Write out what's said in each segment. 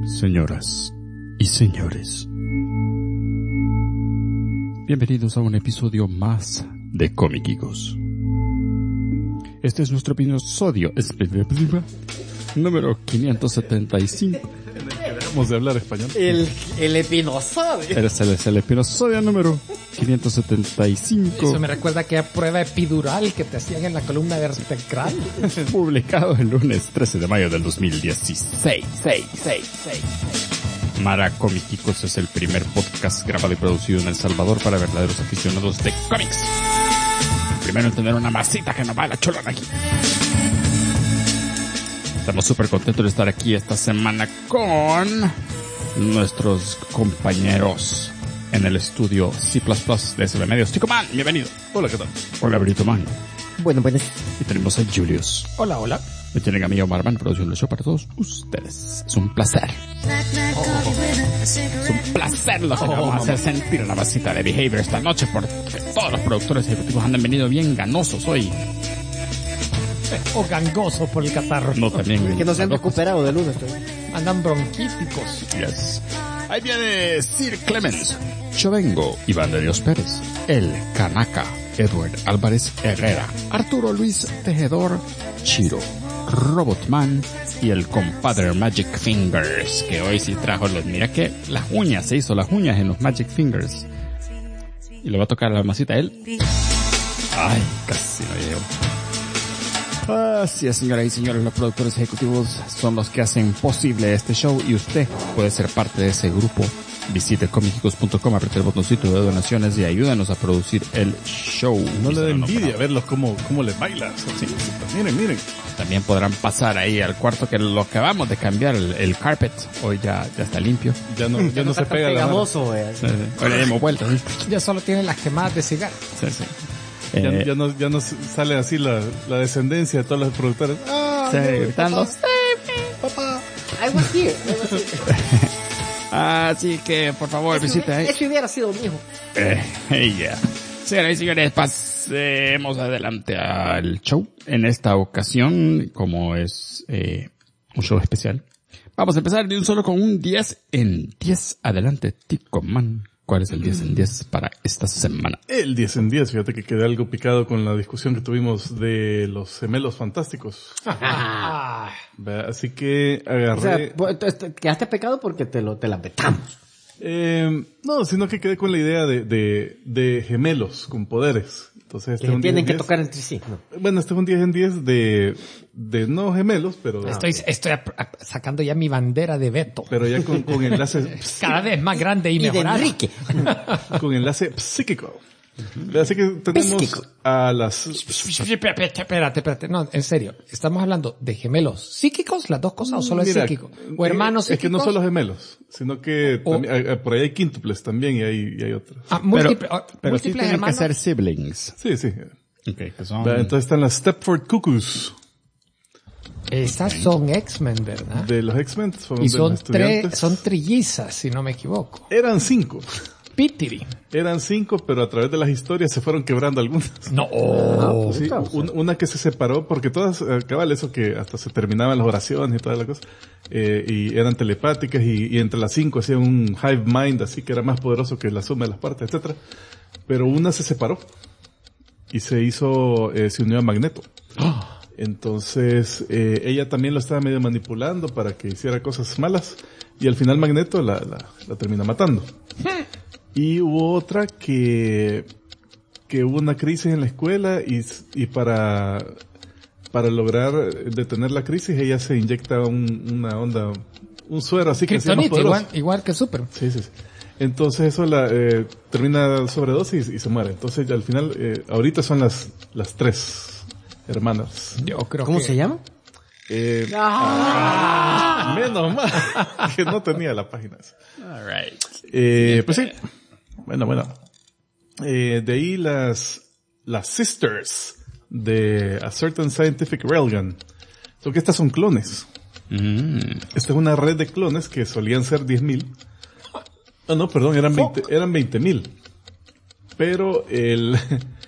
Señoras y señores, bienvenidos a un episodio más de Comiquicos. Este es nuestro episodio número 575. Dejamos de hablar español. El epinosodio. Es el episodio número 575. Eso me recuerda a aquella prueba epidural que te hacían en la columna vertebral. Publicado el lunes 13 de mayo del 2016. Mara Comiquicos es el primer podcast grabado y producido en El Salvador para verdaderos aficionados de cómics. Primero en tener una masita que nos va a la cholona aquí. Estamos súper contentos de estar aquí esta semana con nuestros compañeros en el estudio C++ de SB Medios. Chico Man, bienvenido. Hola, ¿qué tal? Hola, Brito Man. Buenos. Y tenemos a Julius. Hola. Me tienen a mí, Omar Man, produciendo el show para todos ustedes. Es un placer. Es un placer lo que vamos a hacer sentir en la vasita de Behavior esta noche, porque todos los productores ejecutivos han venido bien ganosos hoy. O gangosos por el catarro. No, también. Que no se han recuperado de lunes. Andan bronquíticos. Yes. Ahí viene Sir Clemens, Chovengo, Iván de Dios Pérez, El Canaca, Edward Álvarez Herrera, Arturo Luis Tejedor, Chiro, Robotman y el compadre Magic Fingers, que hoy sí trajo los... Mira que las uñas, se hizo las uñas en los Magic Fingers. Y le va a tocar la masita a él. Ay, casi no llego. Así es, señoras y señores, los productores ejecutivos son los que hacen posible este show y usted puede ser parte de ese grupo. Visite comiquicos.com, apriete el botoncito de donaciones y ayúdanos a producir el show. No le da envidia verlos cómo les bailas. Sí, miren. También podrán pasar ahí al cuarto, que lo acabamos de cambiar, el carpet. Hoy ya está limpio. Ya no se pega pegamoso, Hoy le dimos vuelta. Ya solo tienen las quemadas de cigarro. Sí. Ya no sale así la descendencia de todos los productores. Gritando. Papá, I was here. Así que, por favor, visite ahí. Eso hubiera sido mi hijo. Señoras y señores, pasemos adelante al show. En esta ocasión, como es un show especial, vamos a empezar de un solo con un 10 en 10. Adelante, Tico Man. ¿Cuál es el 10 en 10 para esta semana? El 10 en 10, fíjate que quedé algo picado con la discusión que tuvimos de los gemelos fantásticos. Así que agarré... O sea, quedaste pecado porque te la petamos. No, sino que quedé con la idea de gemelos con poderes. Entonces, que tienen que tocar entre sí. ¿No? Bueno, este es un 10 en 10 de no gemelos, pero... Estoy sacando ya mi bandera de veto. Pero ya con enlace... Cada vez más grande y mejorada. De Enrique. Con enlace psíquico. Así que tenemos a las... Espérate. No, en serio. ¿Estamos hablando de gemelos psíquicos, las dos cosas, o solo es psíquico? ¿O hermanos psíquicos? Es que no solo gemelos, sino que también, por ahí hay quíntuples también y hay otros. Pero sí tienen hermanos. Que ser siblings. Sí. Okay, que son... Entonces están las Stepford Cuckoos. Esas son X-Men, ¿verdad? De los X-Men. Y son trillizas, si no me equivoco. Eran 5. Pitiri. Eran 5, pero a través de las historias se fueron quebrando algunas. No. Sí, una que se separó, porque todas, cabal, eso que hasta se terminaban las oraciones y toda la cosa, y eran telepáticas, y entre las 5 hacían un hive mind, así que era más poderoso que la suma de las partes, etcétera. Pero una se separó, y se unió a Magneto. Entonces, ella también lo estaba medio manipulando para que hiciera cosas malas, y al final Magneto la termina matando. Y hubo otra que hubo una crisis en la escuela y para lograr detener la crisis ella se inyecta una onda, un suero así que sea más poderoso. Igual que Super. Sí. Entonces eso termina sobredosis y se muere. Entonces al final, ahorita son las 3 hermanas. Yo creo ¿Cómo se llama? Menos mal que no tenía la página. All right. Pues sí. Bueno. De ahí las Sisters de A Certain Scientific Railgun. Porque estas son clones. Esta es una red de clones que solían ser 10,000. No, perdón, eran 20,000. Pero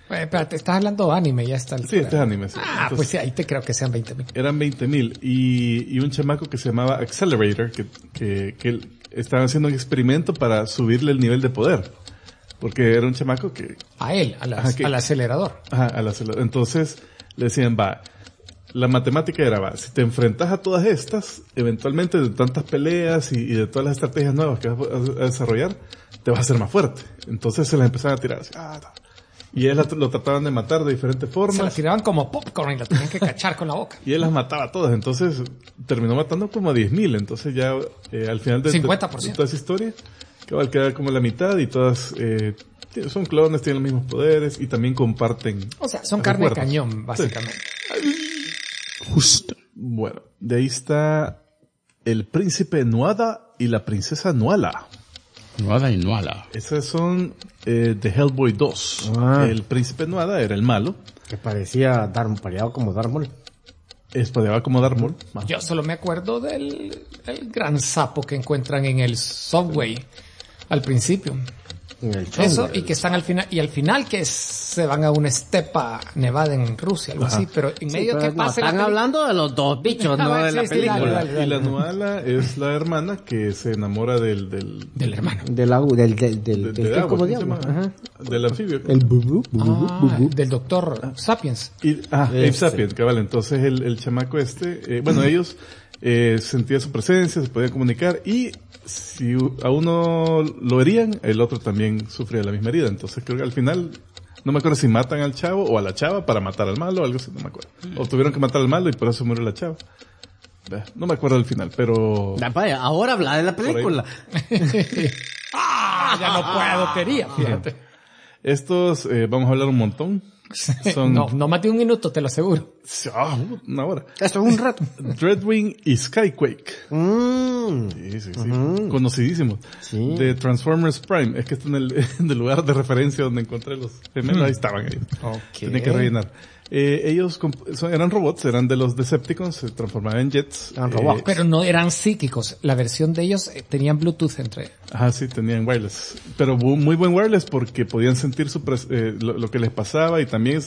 Espérate, estás hablando de anime, ya está. Sí, este es anime, sí. Entonces, pues sí, ahí te creo que sean 20,000. Eran 20,000 y un chamaco que se llamaba Accelerator, que él estaba haciendo un experimento para subirle el nivel de poder. Porque era un chamaco que... A él, al acelerador. Ajá, al acelerador. Entonces le decían, la matemática era, si te enfrentas a todas estas, eventualmente de tantas peleas y de todas las estrategias nuevas que vas a desarrollar, te vas a hacer más fuerte. Entonces se las empezaban a tirar así, y él lo trataban de matar de diferentes formas. Se la tiraban como popcorn y la tenían que cachar con la boca. Y él las mataba a todas. Entonces terminó matando como a 10,000. Entonces ya al final de 50%. Toda esa historia, queda como la mitad y todas son clones, tienen los mismos poderes y también comparten. O sea, son carne de cañón, básicamente. Sí. Justo. Bueno, de ahí está el príncipe Nuada y la princesa Nuala. Nuada y Nuala. Esas son de Hellboy 2. El príncipe Nuada era el malo. Que parecía pareado como Darth Maul. Espadeaba como Darth Maul. Yo solo me acuerdo del gran sapo que encuentran en el subway al principio. En el Eso, y que están al final que se van a una estepa nevada en Rusia, algo así, pero en medio que pasa están hablando de los dos bichos, no de la Sí, película. dale. Y la Nuala es la hermana que se enamora del hermano. Del agua, ¿cómo ¿cómo se se llama? llama? Del anfibio. El bubú. Del doctor Sapiens. Abe Sapien, cabal. Entonces el chamaco ellos sentían su presencia, se podían comunicar y si a uno lo herían, el otro también sufría la misma herida. Entonces creo que al final, no me acuerdo si matan al chavo o a la chava para matar al malo o algo así, no me acuerdo. O tuvieron que matar al malo y por eso murió la chava. No me acuerdo del final, pero... Vaya, ahora habla de la película. Ya no puedo, quería, fíjate. Estos, vamos a hablar un montón. Son... No más de un minuto, te lo aseguro. Una hora. Esto es un rato. Dreadwing y Skyquake. Sí. Conocidísimos. Sí. De Transformers Prime. Es que está en el lugar de referencia donde encontré los gemelos. Ahí estaban ahí. Tenía que rellenar. Ellos eran robots, eran de los Decepticons, se transformaban en jets. Eran robots. Pero no eran psíquicos. La versión de ellos tenían Bluetooth entre... Sí, tenían wireless. Pero muy buen wireless porque podían sentir lo que les pasaba y también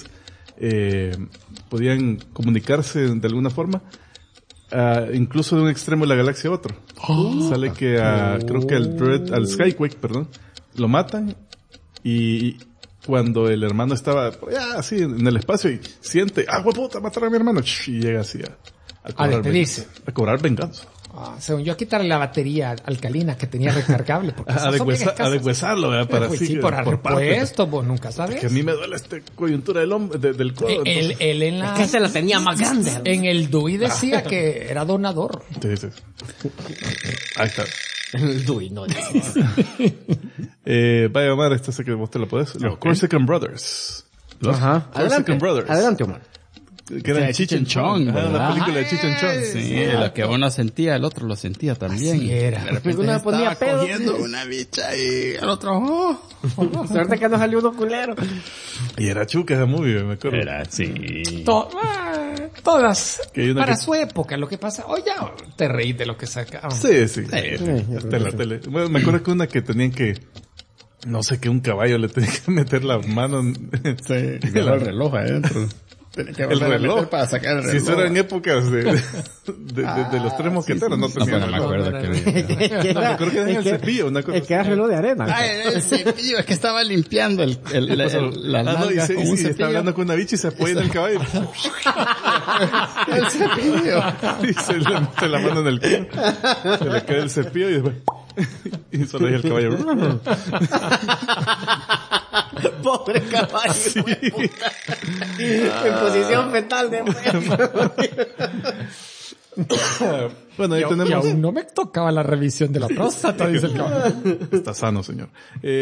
podían comunicarse de alguna forma. Incluso de un extremo de la galaxia a otro. Sale que creo que al Skyquake, lo matan y cuando el hermano estaba así en el espacio y siente, puta, matar a mi hermano, y llega así a cobrar venganza. Según yo, a quitarle la batería alcalina que tenía recargable. Porque a deshuesarlo, ¿verdad? Para pues así, sí, por repuesto, vos nunca sabes. Que a mí me duele coyuntura del codo. Él en la... Es que se la tenía más grande. En el DUI decía que era donador. Sí. Ahí está. El DUI, no. Vaya, Omar, esta sé que vos te la podés. Los Corsican Brothers. Adelante, Brothers. Adelante, Omar. Que eran Cheech and Chong, la película de Cheech and Chong. Sí, lo que uno sentía, el otro lo sentía también. Así era. De repente Uno ponía estaba pedo. cogiendo una bicha y el otro, Suerte que no salió uno culero. Y era chuca esa movie, me acuerdo. Era, sí. Todas. Que Para su época, lo que pasa... ya te reí de lo que sacaban. Sí. Hasta en la tele. Bueno, me acuerdo que una que tenían que... No sé, que un caballo le tenía que meter la mano Sí, el reloj adentro. El reloj para sacar el reloj. Si eso era en épocas de los tres mosqueteros, no tenía No me acuerdo que me acuerdo que era en el cepillo, una cosa. Es que era reloj de arena. el cepillo, es que estaba limpiando la nalga y con un está cepillo. hablando con una bicha y se apoya en el caballo. El cepillo. Y se le mete la mano en el culo. Se le cae el cepillo y después... Y solo ahí el caballo. Pobre caballo. Sí. En posición fetal de Bueno, ahí Y tenemos... aún no me tocaba la revisión de la próstata, dice el caballo. Está sano, señor.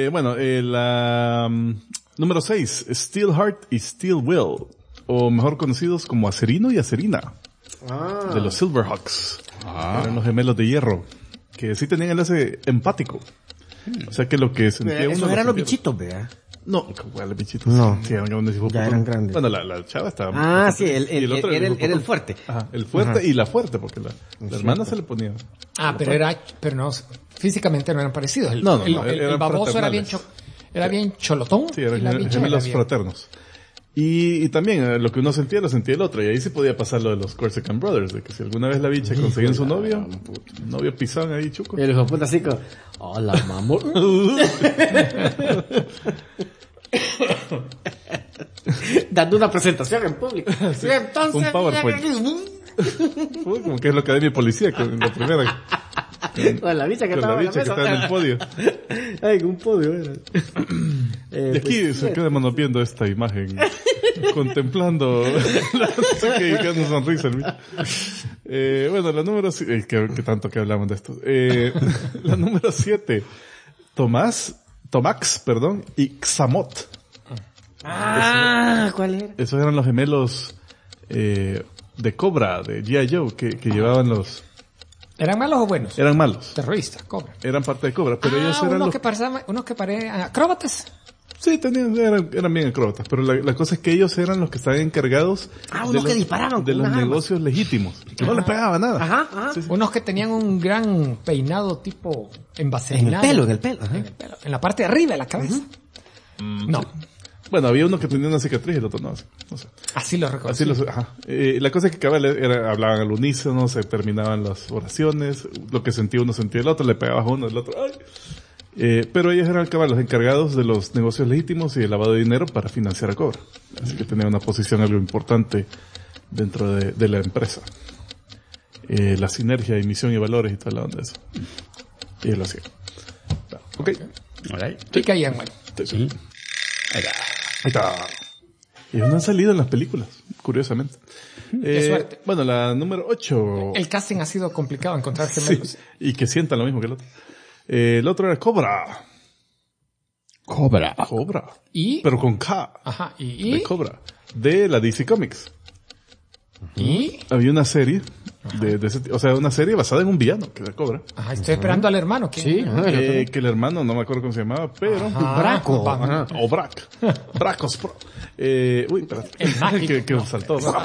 La número 6, Steelheart y Steel Will, o mejor conocidos como Acerino y Acerina, de los Silverhawks. Eran los gemelos de hierro, que sí tenían enlace empático. O sea que lo que sentía uno... Esos eran los bichitos, ¿verdad? No, ¿cuál los bichitos? No. Sí, eran grandes y Ya eran grandes. Bueno, la chava estaba... Sí, el otro era el fuerte. Ajá, el fuerte y la fuerte, porque la hermana se le ponía... Pero no, físicamente no eran parecidos. No, el eran baboso era fraternales. bien cholotón. Sí, y la eran bicha gemelos era bien- fraternos. Y también lo que uno sentía, lo sentía el otro. Y ahí sí podía pasar lo de los Corsican Brothers, de que si alguna vez la bicha conseguían su novio, un novio pisón ahí, chuco. Y el hijo de puta así como, hola, mamá. Dando una presentación en público. Sí, entonces, Un PowerPoint. Como que es la Academia de Policía, que en la primera. Con la bicha que Con estaba la en la bicha que mesa. estaba en el podio. Ay, un podio era. Y aquí se quedamos viendo esta imagen, contemplando no sé qué, quedando sonrisa. Bueno, la número que tanto que hablamos de esto. La número 7, Tomax, y Xamot. Ah, ¿cuál era? Esos eran los gemelos de Cobra, de G.I. Joe, que llevaban los... ¿Eran malos o buenos? Eran malos. Terroristas, cobra. Eran parte de Cobra, pero ellos eran unos que parecían acróbatas. Sí, eran bien acróbatas, pero la cosa es que ellos eran los que estaban encargados unos que disparaban de con los una arma. negocios legítimos, que no les pegaba nada. Ajá. Sí, sí. Unos que tenían un gran peinado tipo envaselinado. En el pelo. Ajá. En el pelo. En la parte de arriba de la cabeza. No. Bueno, había uno que tenía una cicatriz y el otro no. No sé. Así lo reconocí. La cosa es que hablaban al unísono, se terminaban las oraciones, lo que sentía uno sentía el otro, le pegaba a uno, el otro. ¡Ay! Pero ellos eran los encargados de los negocios legítimos y el lavado de dinero para financiar a Cobra. Así que tenían una posición algo importante dentro de la empresa. La sinergia, emisión y valores y toda la onda de eso. Y ellos lo hacían. Ok. Sí caían mal. Sí. Ahí está. Ellos no han salido en las películas, curiosamente. Qué suerte. Bueno, la número 8. El casting ha sido complicado encontrar gemelos. Sí, y que sientan lo mismo que el otro. El otro era Cobra. Cobra. Y... Pero con K. Ajá. De Cobra. De la DC Comics. Y... Había una serie una serie basada en un villano, que era Cobra. Ajá, estoy esperando al hermano. Sí, Que el hermano, no me acuerdo cómo se llamaba, pero... Braco. O Brack. Bracos Pro. Uy, espérate. El mágico. que saltó. ¿No?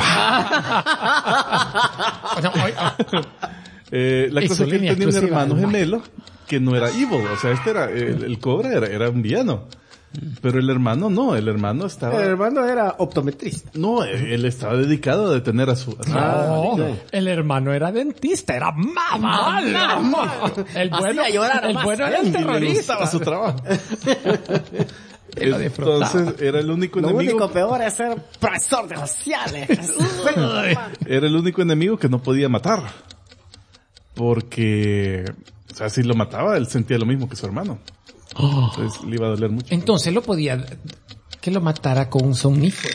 La cosa es que él tenía un hermano gemelo que no era evil. O sea, el Cobra era un villano. Pero el hermano no, el hermano estaba... El hermano era optometrista. No, él estaba dedicado a detener a su... No, el hermano era dentista, era malo. El bueno, llorar el más. bueno era el Y le terrorista. gustaba su trabajo. Él lo disfrutaba. Entonces era el único Lo enemigo... único peor es ser profesor de sociales. Era el único enemigo que no podía matar. Porque... O sea, si lo mataba, él sentía lo mismo que su hermano. Entonces le iba a doler mucho. Entonces lo podía... Que lo matara con un somnífero.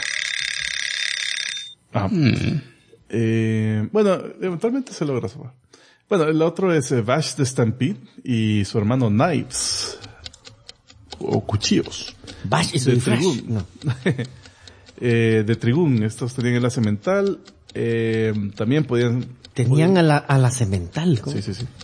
Bueno, eventualmente se logra salvar. Bueno, el otro es Vash the Stampede y su hermano Knives. O Cuchillos. Bash y su De disfraz. Trigun. No. De Trigun. Estos tenían el enlace mental. También podían... Tenían a la cemental. ¿Cómo? Sí. Sí.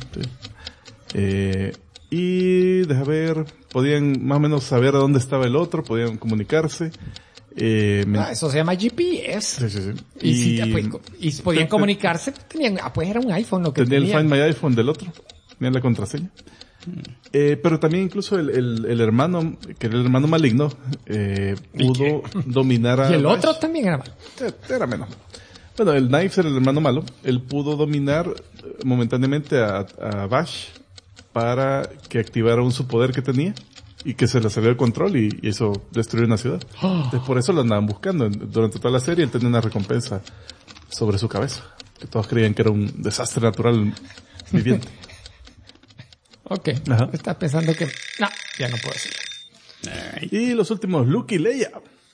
Y deja ver, podían más o menos saber a dónde estaba el otro, podían comunicarse. Eso se llama GPS. Sí. Y podían comunicarse, tenían, pues era un iPhone lo que tenía el tenían. Find My iPhone del otro, tenía la contraseña. Pero también incluso el hermano, que era el hermano maligno, pudo dominar a... Y el Vash. otro también era malo. Era menos. Bueno, el Knives era el hermano malo. Él pudo dominar momentáneamente a Vash para que activara un superpoder que tenía y que se le salió de control y hizo destruir una ciudad. Entonces por eso lo andaban buscando. Durante toda la serie él tenía una recompensa sobre su cabeza. Que todos creían que era un desastre natural viviente. Ok. Ajá. Estás pensando que... No, ya no puedo decirlo. Y los últimos, Luke y Leia.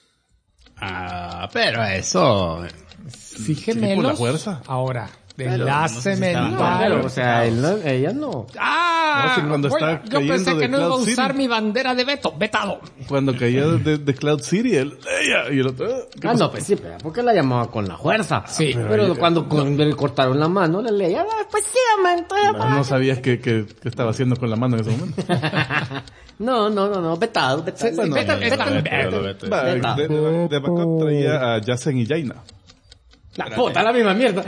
Pero eso... Sí, por gemelos. la fuerza. Ahora, de Pero enlace no sé si mental. estaban- Pero, o sea, ella no. No, sí, cuando está yo pensé cayendo que de no iba a Cloud usar City. mi bandera de veto. Vetado. Cuando caía de Cloud City, él, Leia, y el otro, ¿qué pasó? No, pues sí, pero ¿por qué la llamaba con la fuerza? Sí. Pero cuando le cortaron la mano, le leía, pues sí, entonces, No sabías qué estaba haciendo con la mano en ese momento. No, vetado. bueno, Vete. Va, de backup traía a Jacen y Jaina. La puta, la misma mierda.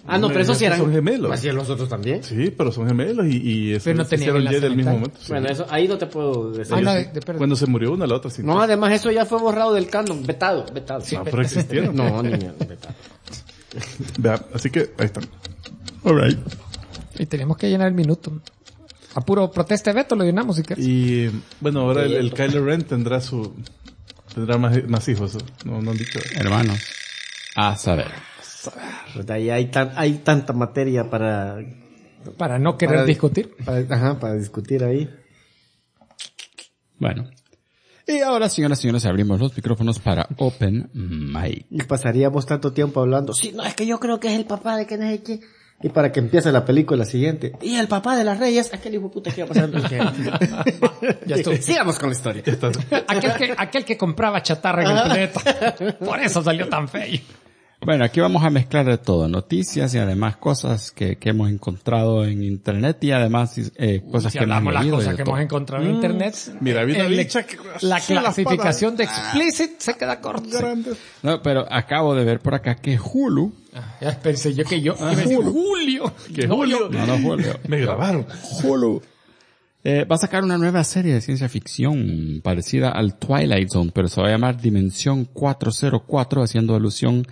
Ah, no, pero esos sí eran... Son gemelos. Así los otros también. Sí, pero son gemelos y Pero no se tenían hicieron enlace Jedi al mismo mental. momento. Sí. Bueno, eso, ahí no te puedo decir. Ah, no, Sí. Cuando se murió una, la otra sí. No, además eso ya fue borrado del canon, vetado. Sí, No, pero existieron. No, ni vetado. Vea, así que ahí están. Alright. Y tenemos que llenar el minuto. A puro protesta de veto lo llenamos si quieres. Y bueno, ahora el Kylo Ren tendrá más hijos. No han dicho. Hermanos. A saber. Pues ahí hay tanta materia para Para no querer discutir. para discutir ahí. Bueno. Y ahora, señoras y señores, abrimos los micrófonos para Open Mic. Y pasaríamos tanto tiempo hablando. Sí, no, es que yo creo que es el papá de que no sé qué. Y para que empiece la película siguiente. Y el papá de las reyes, aquel hijo de puta que iba pasando. Ya estuvo. Sigamos con la historia. aquel que compraba chatarra en el planeta. Por eso salió tan feo. Bueno, aquí vamos a mezclar de todo. Noticias y además cosas que hemos encontrado en internet y además cosas Si que no hemos hablamos las leído. cosas que hemos encontrado en internet. Mira, había una bicha que... La Sí, las clasificación de patas. explicit se queda corta. Grandes. No, pero acabo de ver por acá que Hulu. Ya pensé yo que iba a decir Julio. Que No, Julio. No, Julio. Me grabaron. Hulu. Va a sacar una nueva serie de ciencia ficción parecida al Twilight Zone, pero se va a llamar Dimensión 404, haciendo alusión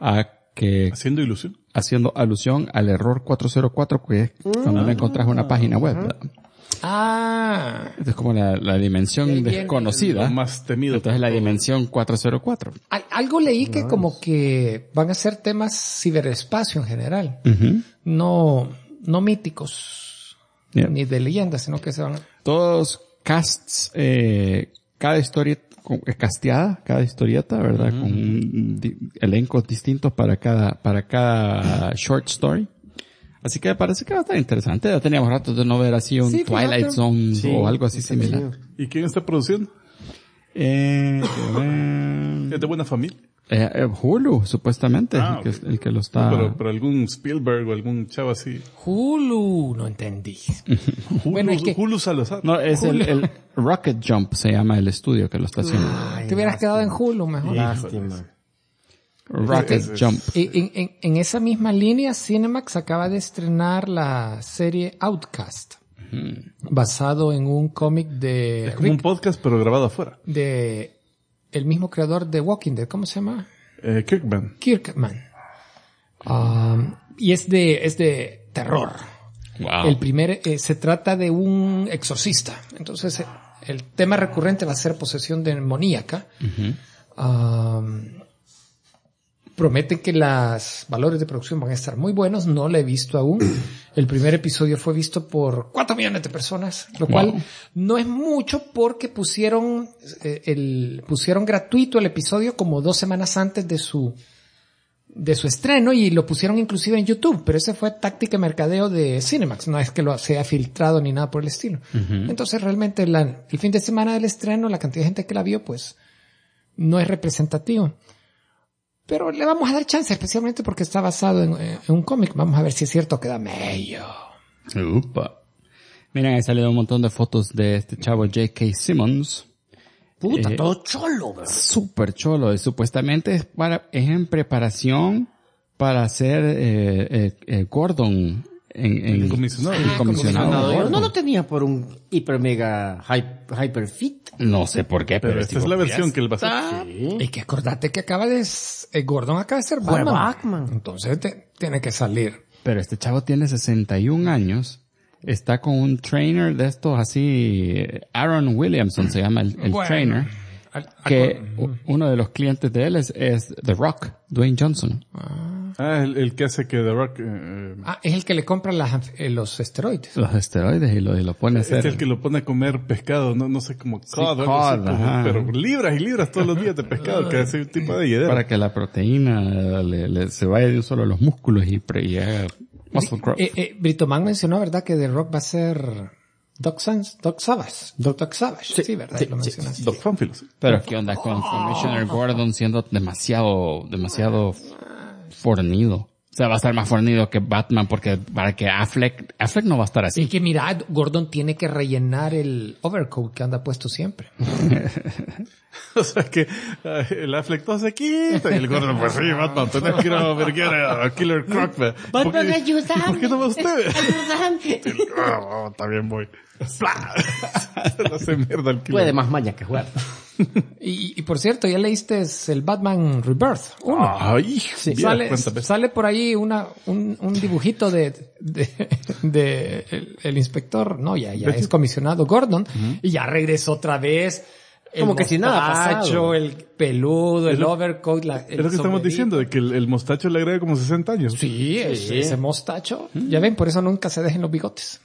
al error 404, que es cuando no encontrás una página web, ¿verdad? Ah. Es como la dimensión Ahí viene desconocida. Lo más temido. Entonces la dimensión 404. Algo leí que como que van a ser temas ciberespacio en general. Ujú. No míticos. Yeah. Ni de leyendas, sino que se van a... Todos casts, cada historia es casteada, cada historieta, ¿verdad? Con elencos distintos para cada short story. Así que me parece que va a estar interesante. Ya teníamos rato de no ver así un Sí, Twilight fíjate. Zone Sí, o algo así similar. ¿Y quién está produciendo? Eh, Es de buena familia. Hulu, supuestamente, Ah, el que lo está... Pero algún Spielberg o algún chavo así. Hulu, no entendí. Hulu, Bueno, es que- Hulu Salazar. No, es el Rocket Jump, se llama el estudio que lo está haciendo. Te hubieras quedado en Hulu mejor. Lástima. Rocket Ese es- Jump. En esa misma línea, Cinemax acaba de estrenar la serie Outcast, basado en un cómic Es como un podcast, pero grabado afuera. de el mismo creador de Walking Dead. ¿Cómo se llama? Kirkman. Kirkman. Y es de terror. Wow. El primer, se trata de un exorcista. Entonces, el tema recurrente va a ser posesión demoníaca. Prometen que los valores de producción van a estar muy buenos. No lo he visto aún. El primer episodio fue visto por 4 millones de personas, lo cual no es mucho porque pusieron gratuito el episodio como 2 semanas antes de su estreno y lo pusieron inclusive en YouTube, pero ese fue táctica de mercadeo de Cinemax, no es que lo sea filtrado ni nada por el estilo. Entonces realmente el fin de semana del estreno, la cantidad de gente que la vio, pues no es representativo. Pero le vamos a dar chance, especialmente porque está basado en un cómic. Vamos a ver si es cierto que da medio. Upa. Miren, ahí salido un montón de fotos de este chavo J.K. Simmons. Puta, todo cholo, bro. Súper cholo. Y supuestamente es en preparación para ser Gordon en comisionado. el comisionado. Yo no Gordon. lo tenía por un hiper mega hyper fit. No sé por qué, Pero pero esta es la versión que él va a hacer. Y que acordate que Gordon acaba de ser Fue Batman. Batman. Entonces tiene que salir. Pero este chavo tiene 61 años. Está con un trainer de estos así, Aaron Williamson se llama el Bueno, trainer. Que uno de los clientes de él es The Rock, Dwayne Johnson. Ah, el que hace que The Rock... Es el que le compra los esteroides. Los esteroides y lo pone a hacer. es el que lo pone a comer pescado, no sé, como cod, algo cod, así, ajá. pero libras y libras todos los días de pescado, que hace un tipo de hiedera. Para que la proteína se vaya de un solo a los músculos y haga muscle growth. Brito Man mencionó, ¿verdad? Que The Rock va a ser Doc Savage. Doc Savage. Sí, ¿verdad? Lo mencionaste. Doc Fanfilos. Pero ¿qué onda con Commissioner Gordon siendo demasiado fornido? sea, va a estar más fornido que Batman porque para que Affleck no va a estar así. Y que mira, Gordon tiene que rellenar el overcoat que anda puesto siempre. O sea que el Affleck todo se quita y el Gordon, pues sí, Batman, tenés que ir a verguer a Killer Croc. Batman, ayúdame. ¿Por qué no va usted? Ayúdame. Está bien, voy. Se lo hace mierda el Killer. Puede más maña que jugar. Y por cierto, ya leíste el Batman Rebirth 1. Ay, Sí, bien, sale por ahí un dibujito de el inspector, no, ya es comisionado Gordon, y ya regresó otra vez. Como que si nada ha pasado. El peludo, el overcoat, es lo que estamos diciendo, de que el mostacho le agrega como 60 años. Sí, ese mostacho. Ya ven, por eso nunca se dejen los bigotes.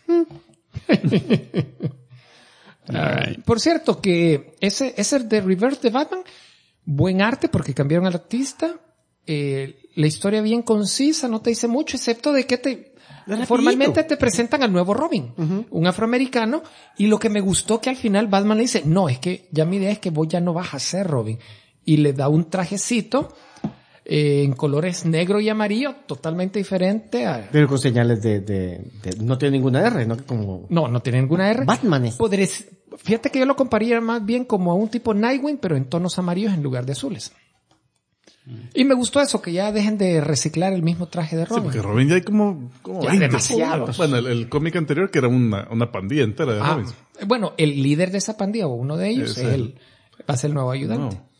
Por cierto, que ese de Rebirth de Batman, buen arte porque cambiaron al artista, la historia bien concisa, no te dice mucho, excepto de que formalmente te presentan al nuevo Robin, un afroamericano, y lo que me gustó que al final Batman le dice, no, es que ya mi idea es que vos ya no vas a ser Robin, y le da un trajecito en colores negro y amarillo, totalmente diferente a... Pero con señales no tiene ninguna R, ¿no? No tiene ninguna R. Batman es. Fíjate que yo lo compararía más bien como a un tipo Nightwing, pero en tonos amarillos en lugar de azules. Y me gustó eso, que ya dejen de reciclar el mismo traje de Robin. Sí, porque Robin ya hay como ya 20. demasiados. Bueno, el cómic anterior que era una pandilla entera de Robin. Bueno, el líder de esa pandilla, o uno de ellos, va a ser el nuevo ayudante. No.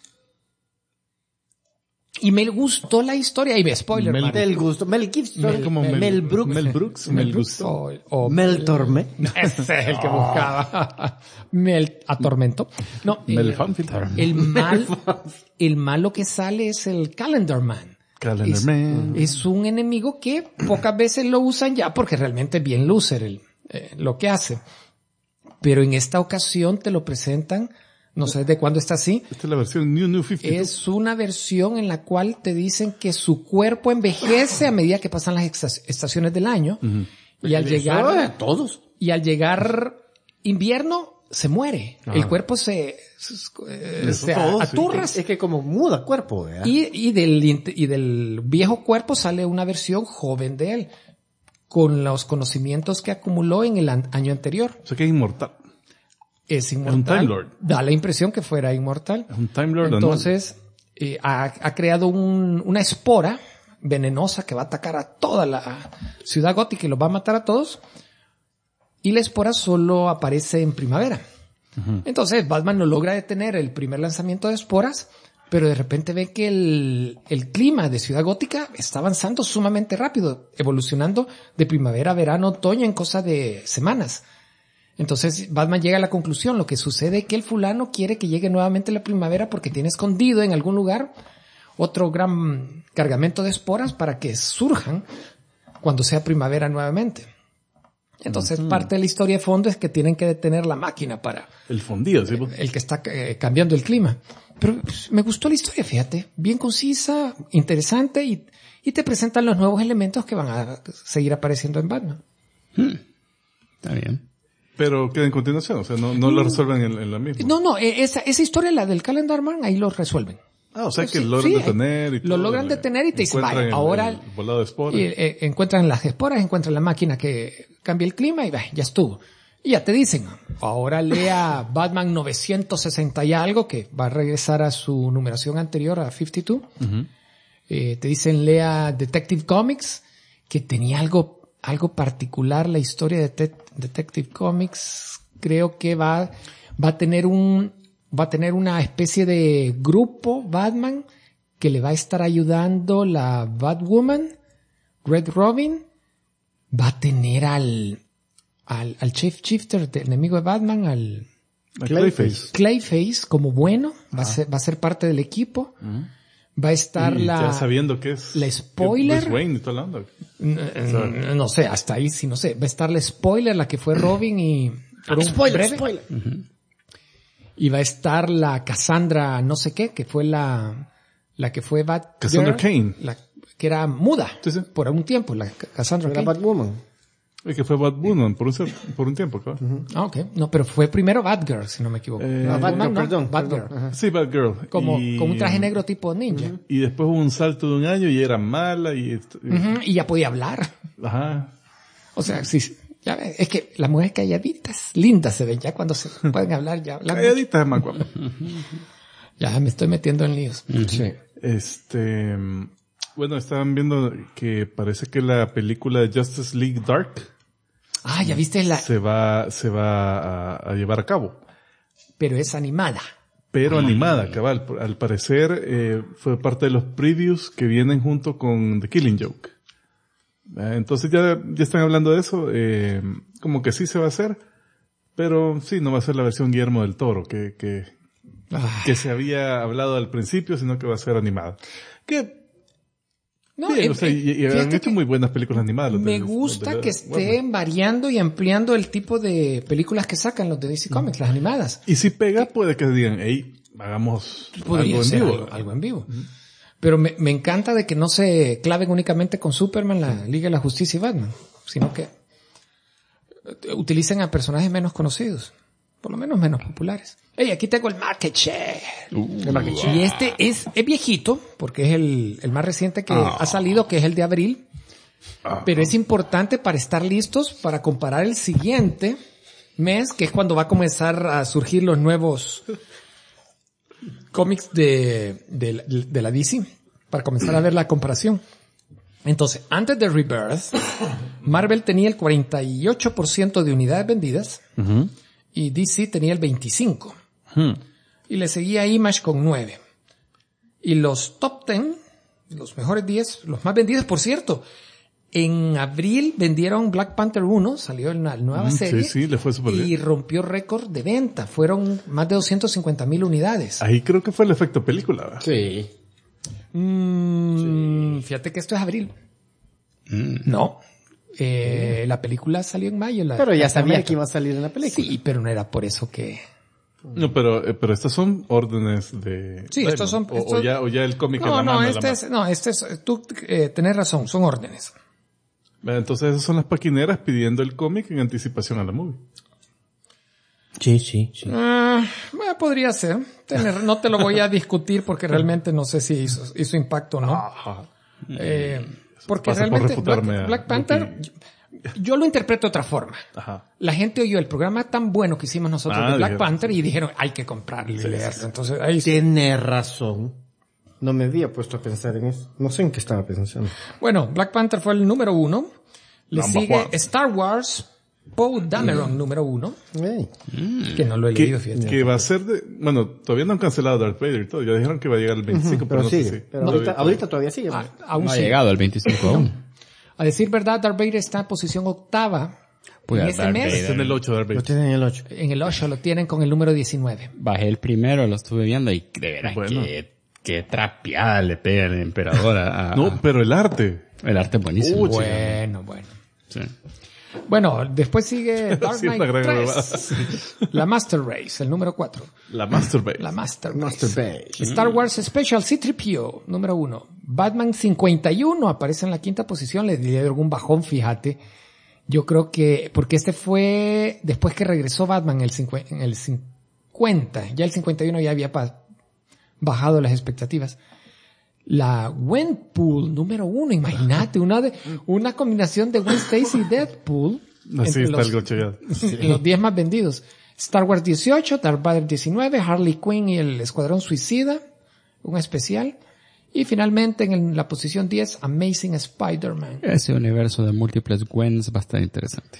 Y me gustó la historia, y ve spoiler. Mel Gibson, Mel Brooks. Mel Gusto. O Mel Torme. Ese es el que buscaba. Mel Atormento. No, Mel Fanfield. el malo que sale es el Calendar Man. Es un enemigo que pocas veces lo usan ya porque realmente es bien loser lo que hace. Pero en esta ocasión te lo presentan. No sé de cuándo está así. Esta es la versión New 52. Es una versión en la cual te dicen que su cuerpo envejece a medida que pasan las estaciones del año. Uh-huh. Y al llegar... todos. Y al llegar invierno, se muere. El cuerpo se aturra. Sí. Es que como muda cuerpo. Y del viejo cuerpo sale una versión joven de él. Con los conocimientos que acumuló en el año anterior. O sea que es inmortal. Es inmortal. Un Time Lord. Da la impresión que fuera inmortal. Es un Time Lord. Entonces, ha creado una espora venenosa que va a atacar a toda la ciudad gótica y los va a matar a todos. Y la espora solo aparece en primavera. Uh-huh. Entonces, Batman no logra detener el primer lanzamiento de esporas, pero de repente ve que el clima de ciudad gótica está avanzando sumamente rápido, evolucionando de primavera a verano, otoño en cosa de semanas. Entonces Batman llega a la conclusión, lo que sucede es que el fulano quiere que llegue nuevamente la primavera porque tiene escondido en algún lugar otro gran cargamento de esporas para que surjan cuando sea primavera nuevamente. Entonces parte de la historia de fondo es que tienen que detener la máquina para... El fondido, ¿sí? El que está cambiando el clima. Pero me gustó la historia, fíjate, bien concisa, interesante y te presentan los nuevos elementos que van a seguir apareciendo en Batman. Está bien. Pero queda en continuación, o sea, no lo resuelven en la misma. No, esa historia, la del Calendar Man, ahí lo resuelven. O sea que logran detener y todo. Lo logran detener y te dicen, vaya, ahora... El volado de esporas. Encuentran las esporas, encuentran la máquina que cambia el clima y ya estuvo. Y ya te dicen, ahora lea Batman 960 y algo, que va a regresar a su numeración anterior, a 52. Uh-huh. Te dicen, lea Detective Comics, que tenía algo particular la historia de Detective Comics. Creo que va a tener una especie de grupo Batman que le va a estar ayudando la Batwoman, Red Robin, va a tener al Shape Shifter, el enemigo de Batman, al Clayface como bueno, va a ser parte del equipo. Uh-huh. Va a estar ya sabiendo que es la spoiler. Wayne y toda la onda. No sé, hasta ahí sí no sé. Va a estar la spoiler, la que fue Robin y por un spoiler. Uh-huh. Y va a estar la Cassandra no sé qué, que fue la que fue Cassandra Cain. Que era muda sí. por algún tiempo, la Cassandra Cain. Era Batwoman. Es que fue Batwoman por un tiempo, claro. Ah, ok. No, pero fue primero Batgirl, si no me equivoco. No, Batwoman, Batgirl, Batgirl. perdón. Ajá. Sí, Batgirl. Con un traje negro tipo ninja. Y después hubo un salto de un año y era mala y... Y ya podía hablar. Ajá. O sea, sí, ya ves, es que las mujeres calladitas, lindas se ven, ya cuando se pueden hablar, ya hablan. Calladita es más guapa. Ya me estoy metiendo en líos. Sí. Bueno, estaban viendo que parece que la película de Justice League Dark Ah, ya viste se va a llevar a cabo. Pero es animada. Pero animada, cabal. Al parecer, fue parte de los previews que vienen junto con The Killing Joke. Entonces ya están hablando de eso, como que sí se va a hacer, pero sí, no va a ser la versión Guillermo del Toro que se había hablado al principio, sino que va a ser animada. Que, No, bien, o sea, y han fíjate hecho que muy buenas películas animadas. me gusta que estén variando y ampliando el tipo de películas que sacan los de DC Comics, las animadas. Y si pega, puede que digan, hey, hagamos Podría algo en ser vivo. algo en vivo. Pero me encanta de que no se claven únicamente con Superman, la Liga de la Justicia y Batman, sino que utilicen a personajes menos conocidos, por lo menos menos populares. Hey, aquí tengo el Market Share. Y este es viejito, porque es el más reciente que ha salido, que es el de abril. Pero es importante para estar listos para comparar el siguiente mes, que es cuando va a comenzar a surgir los nuevos cómics de la DC, para comenzar a ver la comparación. Entonces, antes de Rebirth, Marvel tenía el 48% de unidades vendidas y DC tenía el 25%. Y le seguía Image con 9%. Y los top 10, los mejores 10, los más vendidos, por cierto, en abril vendieron Black Panther 1, salió en la nueva serie. Sí, le fue súper bien. Y rompió récord de venta. Fueron más de 250,000 unidades. Ahí creo que fue el efecto película, ¿verdad? Sí. Fíjate que esto es abril. No. La película salió en mayo. Pero ya sabía que iba a salir en la película. Sí, pero no era por eso que... No, pero estas son órdenes de... Sí, estos son... O ya el cómic en la mano. Tú tenés razón, son órdenes. Entonces esas son las paquineras pidiendo el cómic en anticipación a la movie. Sí. Podría ser. No te lo voy a discutir porque realmente no sé si hizo impacto o no. Porque Pasa por realmente refutarme Black Panther, yo lo interpreto de otra forma. Ajá. La gente oyó el programa tan bueno que hicimos nosotros de Black dijeron. Panther y dijeron, hay que comprarlo y leerlo. Entonces ahí sí. Tiene razón. No me había puesto a pensar en eso. No sé en qué estaba pensando. Bueno, Black Panther fue el número 1. Le Number sigue one. Star Wars, Poe Dameron número 1. Hey. Que no lo he leído, fíjate. Que va a ser de... Bueno, todavía no han cancelado Darth Vader y todo. Ya dijeron que va a llegar el 25, pero no sigue. sé si... Pero ahorita todavía sigue. Aún No ha sí. llegado el 25 aún. A decir verdad, Darth Vader está en posición 8ª. Pues en a ese Darth mes, Está en el 8 Darth Lo Vader. tienen en el 8. en el 8 lo tienen con el número 19. Bajé el primero, lo estuve viendo y de veras Bueno. que trapeada le pega el emperador a No, pero el arte. el arte es buenísimo. Bueno. Sí. Bueno, después sigue Dark Sí, Knight una gran 3. La Master Race, el número 4. La Masturbate. La Master Race. Master Base. Star Wars Special C-3PO, número 1. Batman 51 aparece en la 5ª posición. Le dio algún bajón, fíjate. Yo creo que, porque este fue después que regresó Batman en el 50. Ya el 51 ya había bajado las expectativas. La Gwenpool, número 1, imagínate, una combinación de Gwen Stacy y Deadpool. Así entre está los- el gochegado. los 10 más vendidos. Star Wars 18, Darth Vader 19, Harley Quinn y el Escuadrón Suicida, un especial. Y finalmente en la posición 10, Amazing Spider-Man. Ese universo de múltiples Gwens va a estar interesante.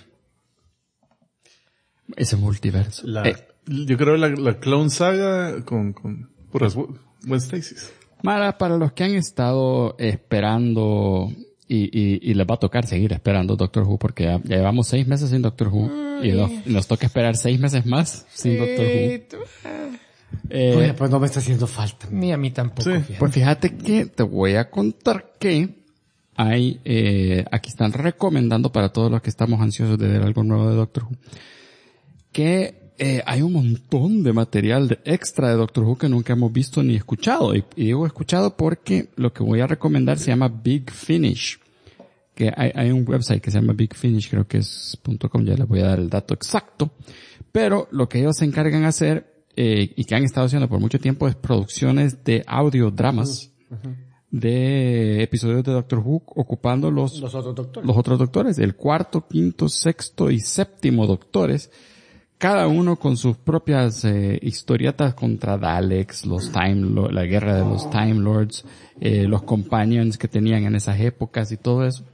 Ese multiverso. Yo creo la Clone Saga con puras Gwen Stacy's. Mara, para los que han estado esperando y les va a tocar seguir esperando Doctor Who porque ya llevamos 6 meses sin Doctor Who y nos toca esperar 6 meses más sin Doctor Who. Oye, pues no me está haciendo falta. Ni a mí tampoco. Sí. Fíjate. Pues fíjate que te voy a contar que hay, aquí están recomendando para todos los que estamos ansiosos de ver algo nuevo de Doctor Who, que hay un montón de material de extra de Doctor Who que nunca hemos visto ni escuchado. Y digo escuchado porque lo que voy a recomendar se llama Big Finish. que hay un website que se llama Big Finish, creo que es .com, ya les voy a dar el dato exacto, pero lo que ellos se encargan de hacer, y que han estado haciendo por mucho tiempo, es producciones de audiodramas de episodios de Doctor Who, ocupando los otros doctores, el cuarto, quinto, sexto y séptimo doctores, cada uno con sus propias historietas contra Daleks, la guerra de los Time Lords, los companions que tenían en esas épocas y todo eso.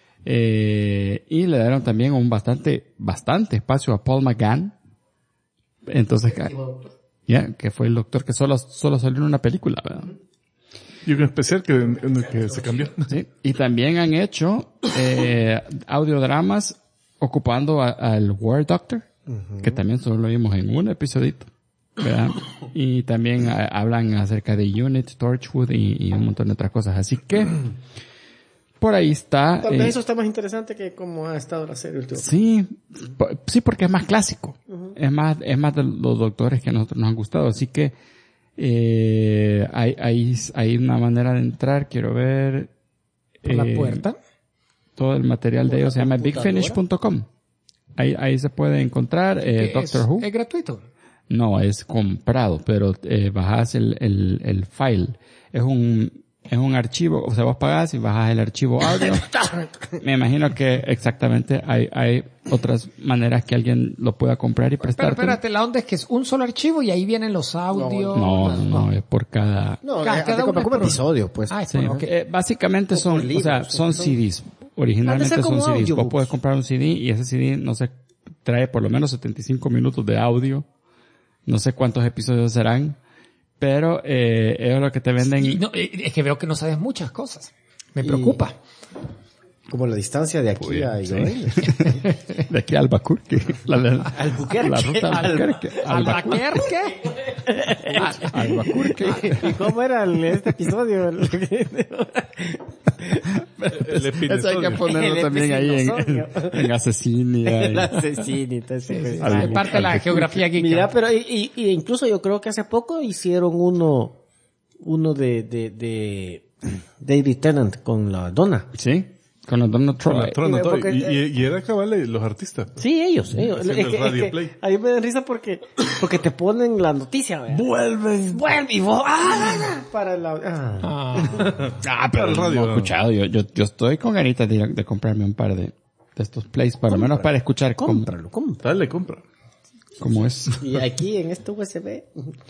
Y le dieron también un bastante espacio a Paul McGann. Entonces, que fue el doctor que solo salió en una película, ¿verdad? Y un especial que se cambió. Sí. Y también han hecho audiodramas ocupando al War Doctor, que también solo lo vimos en un episodito, ¿verdad? Y también hablan acerca de Unit, Torchwood y un montón de otras cosas. Así que por ahí está. Tal vez eso está más interesante que como ha estado la serie últimamente. Sí, porque es más clásico. Es más de los doctores que a nosotros nos han gustado. Así que hay una manera de entrar. Quiero ver. Por la puerta. Todo el material de ellos se llama bigfinish.com. Ahí se puede encontrar Doctor Who. ¿Es gratuito? No, es comprado, pero bajás el file. Es un archivo, o sea, vos pagás y bajás el archivo audio. Me imagino que exactamente hay otras maneras que alguien lo pueda comprar y prestar. Pero espérate, la onda es que es un solo archivo y ahí vienen los audios. No, es por cada... No, cada uno como episodio, pues. Ah, Sí, okay. básicamente son CDs. Originalmente son CDs. Vos puedes comprar un CD y ese CD, no sé, trae por lo menos 75 minutos de audio. No sé cuántos episodios serán, pero es lo que te venden. Sí, no, es que veo que no sabes muchas cosas. Me preocupa. Como la distancia de aquí a Iloín. De aquí a Albuquerque. Albuquerque. La ruta Albuquerque. Albuquerque. ¿Y cómo era este episodio? El Eso hay que ponerlo El también ahí en Asesinia. El asesino. Es parte de la geografía geek. Mira, pero y incluso yo creo que hace poco hicieron uno de David Tennant con la Donna. Sí, con la Donna Troy. Y era cabal los artistas. Sí, ellos. Haciendo el Radio Play. A mí me da risa porque te ponen la noticia, ¿verdad? Vuelven y vos, para la, Pero el radio, no he escuchado. Yo estoy con ganitas de comprarme un par de estos plays, por lo menos para escuchar cómpralo. Dale, compra. cómo es. Y aquí en este USB.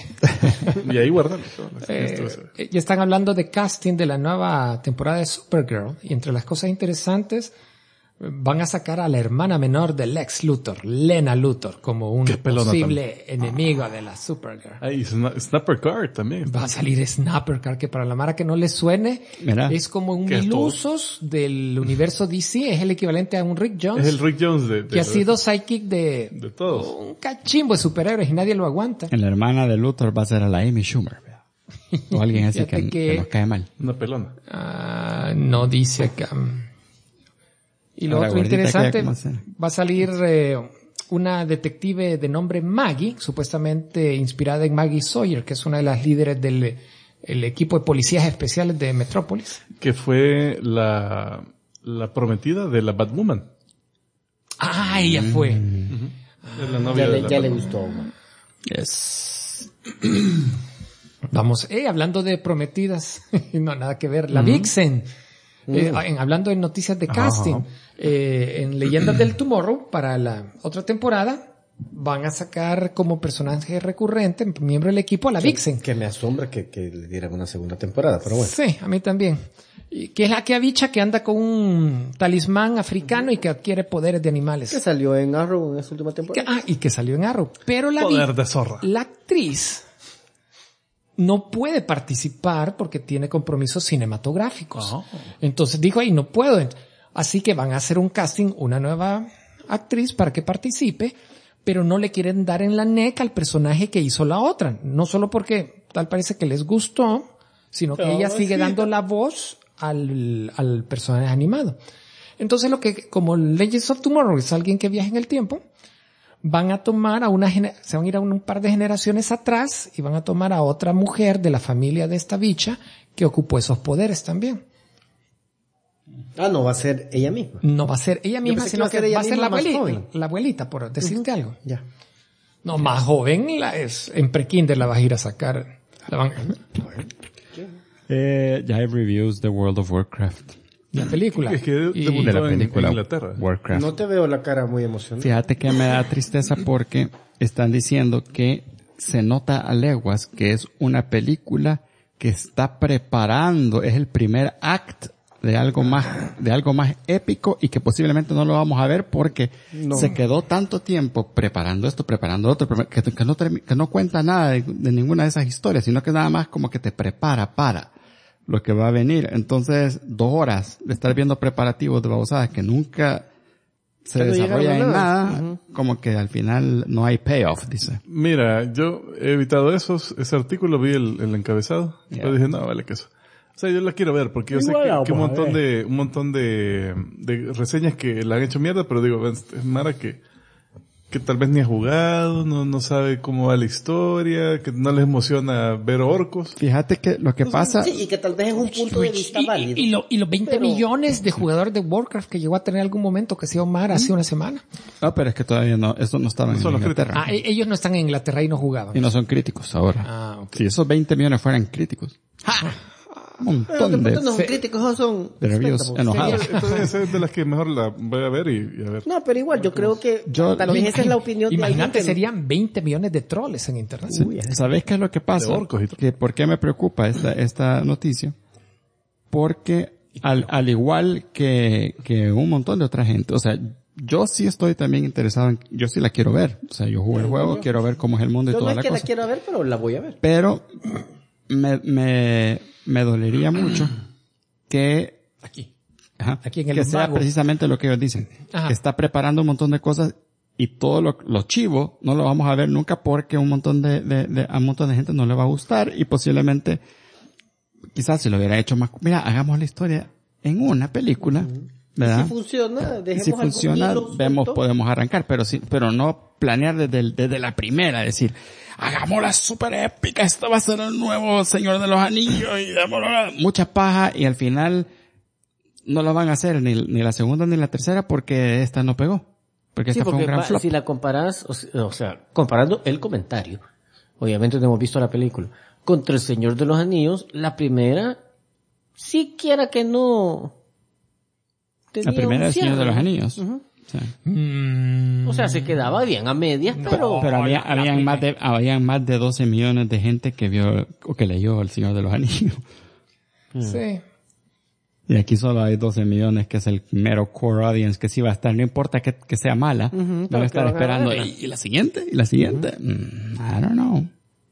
Y ahí guardan. Ya están hablando de casting de la nueva temporada de Supergirl. Y entre las cosas interesantes, van a sacar a la hermana menor de Lex Luthor, Lena Luthor, como un posible enemigo de la Supergirl. Ahí, Snapper Card también. Va a salir Snapper Card, que para la mara que no le suene, es como un Mil Usos del universo DC, es el equivalente a un Rick Jones. Es el Rick Jones que ha sido sidekick de todos. Un cachimbo de superhéroes y nadie lo aguanta. La hermana de Luthor va a ser a la Amy Schumer. O alguien así que nos cae mal. Una pelona. No dice acá. Y lo otro interesante, va a salir una detective de nombre Maggie, supuestamente inspirada en Maggie Sawyer, que es una de las líderes del equipo de policías especiales de Metrópolis. Que fue la prometida de la Batwoman. Ah, ella fue. Es la novia ya le gustó. Yes. Vamos, hablando de prometidas, no, nada que ver, la Vixen. Hablando de noticias de casting, en Leyendas del Tomorrow, para la otra temporada, van a sacar como personaje recurrente, miembro del equipo, a la Vixen. Que me asombra que le dieran una segunda temporada, pero bueno. Sí, a mí también. Y que es la que bicha que anda con un talismán africano y que adquiere poderes de animales. Que salió en Arrow en esa última temporada. Y que salió en Arrow. Pero Poder de zorra. La actriz no puede participar porque tiene compromisos cinematográficos. Entonces dijo, no puedo. Así que van a hacer un casting, una nueva actriz para que participe, pero no le quieren dar en la neca al personaje que hizo la otra. No solo porque tal parece que les gustó, sino que ella sigue dando la voz al personaje animado. Entonces como Legends of Tomorrow es alguien que viaja en el tiempo, van a tomar se van a ir a un par de generaciones atrás y van a tomar a otra mujer de la familia de esta bicha que ocupó esos poderes también. No va a ser ella misma. No va a ser ella misma, pensé que sino iba a ser que ella va a ser la misma más abuelita, joven. la abuelita, por decirte algo. Ya. No, más joven es en pre-kinder la vas a ir a sacar. Ya hay reviews de World of Warcraft. La película. Es que Y- debutó De la en película Inglaterra. Warcraft. No te veo la cara muy emocionada. Fíjate que me da tristeza porque están diciendo que se nota a leguas que es una película que está preparando, es el primer act de algo más épico y que posiblemente no lo vamos a ver porque se quedó tanto tiempo preparando esto, preparando otro, que no cuenta nada de ninguna de esas historias, sino que nada más como que te prepara para lo que va a venir. Entonces, 2 horas de estar viendo preparativos de babosadas que nunca se Que no desarrolla llegaron en a nada. nada, como que al final no hay payoff, dice. Mira, yo he evitado ese artículo, vi el encabezado, pero dije, no, vale que eso. O sea, yo la quiero ver porque yo sé que un montón de reseñas que la han hecho mierda, pero digo, es Mara que tal vez ni ha jugado, no sabe cómo va la historia, que no les emociona ver orcos. Fíjate que lo que pasa... Sí, y que tal vez es un punto de vista válido. Y los 20 millones de jugadores de Warcraft que llegó a tener algún momento que sea Omar hace una semana. No, pero es que todavía no, eso no estaba en son los Inglaterra. Ellos no están en Inglaterra y no jugaban. Y no son críticos ahora. Ah, ok. Si esos 20 millones fueran críticos. Un montón No son de críticos, son reviews respetables. enojados. Entonces es de las que mejor la voy a ver y a ver. No, pero igual, yo creo que tal vez esa es la opinión de alguien Imagínate, que... serían 20 millones de troles en internet. ¿Sabes qué es lo que pasa? De orcos y todo. Que ¿por qué me preocupa esta noticia? Porque al igual que un montón de otra gente, o sea, yo sí estoy también interesado yo sí la quiero ver. O sea, yo jugué el juego, quiero ver cómo es el mundo y Yo no toda es la que cosa. la quiero ver, pero la voy a ver. Pero me dolería mucho que Aquí. Ajá. Aquí en el que sea vago. precisamente lo que ellos dicen. Ajá. Que está preparando un montón de cosas y todo lo chivo no lo vamos a ver nunca porque a un montón de gente no le va a gustar y posiblemente quizás si lo hubiera hecho más, mira, hagamos la historia en una película, ¿verdad? Si funciona, dejemos Si algún funciona, hilo vemos, suelto. podemos arrancar, pero no planear desde la primera, decir, hagámosla súper épica, esto va a ser el nuevo Señor de los Anillos y démosle mucha paja y al final no lo van a hacer ni la segunda ni la tercera porque esta no pegó. Porque Sí, esta fue un porque gran flop. si la comparas, o sea, comparando el comentario, obviamente no hemos visto la película, contra El Señor de los Anillos, la primera, siquiera que no... La tenía primera un del Señor de los cierre. Anillos. Ujú. Sí. O sea, se quedaba bien a medias, pero habían más de 12 millones de gente que vio o que leyó El Señor de los Anillos. Sí. Y aquí solo hay 12 millones que es el mero core audience que sí va a estar, no importa que sea mala, van pero a estar que van a esperando. verla. ¿Y la siguiente? ¿Y la siguiente? I don't know.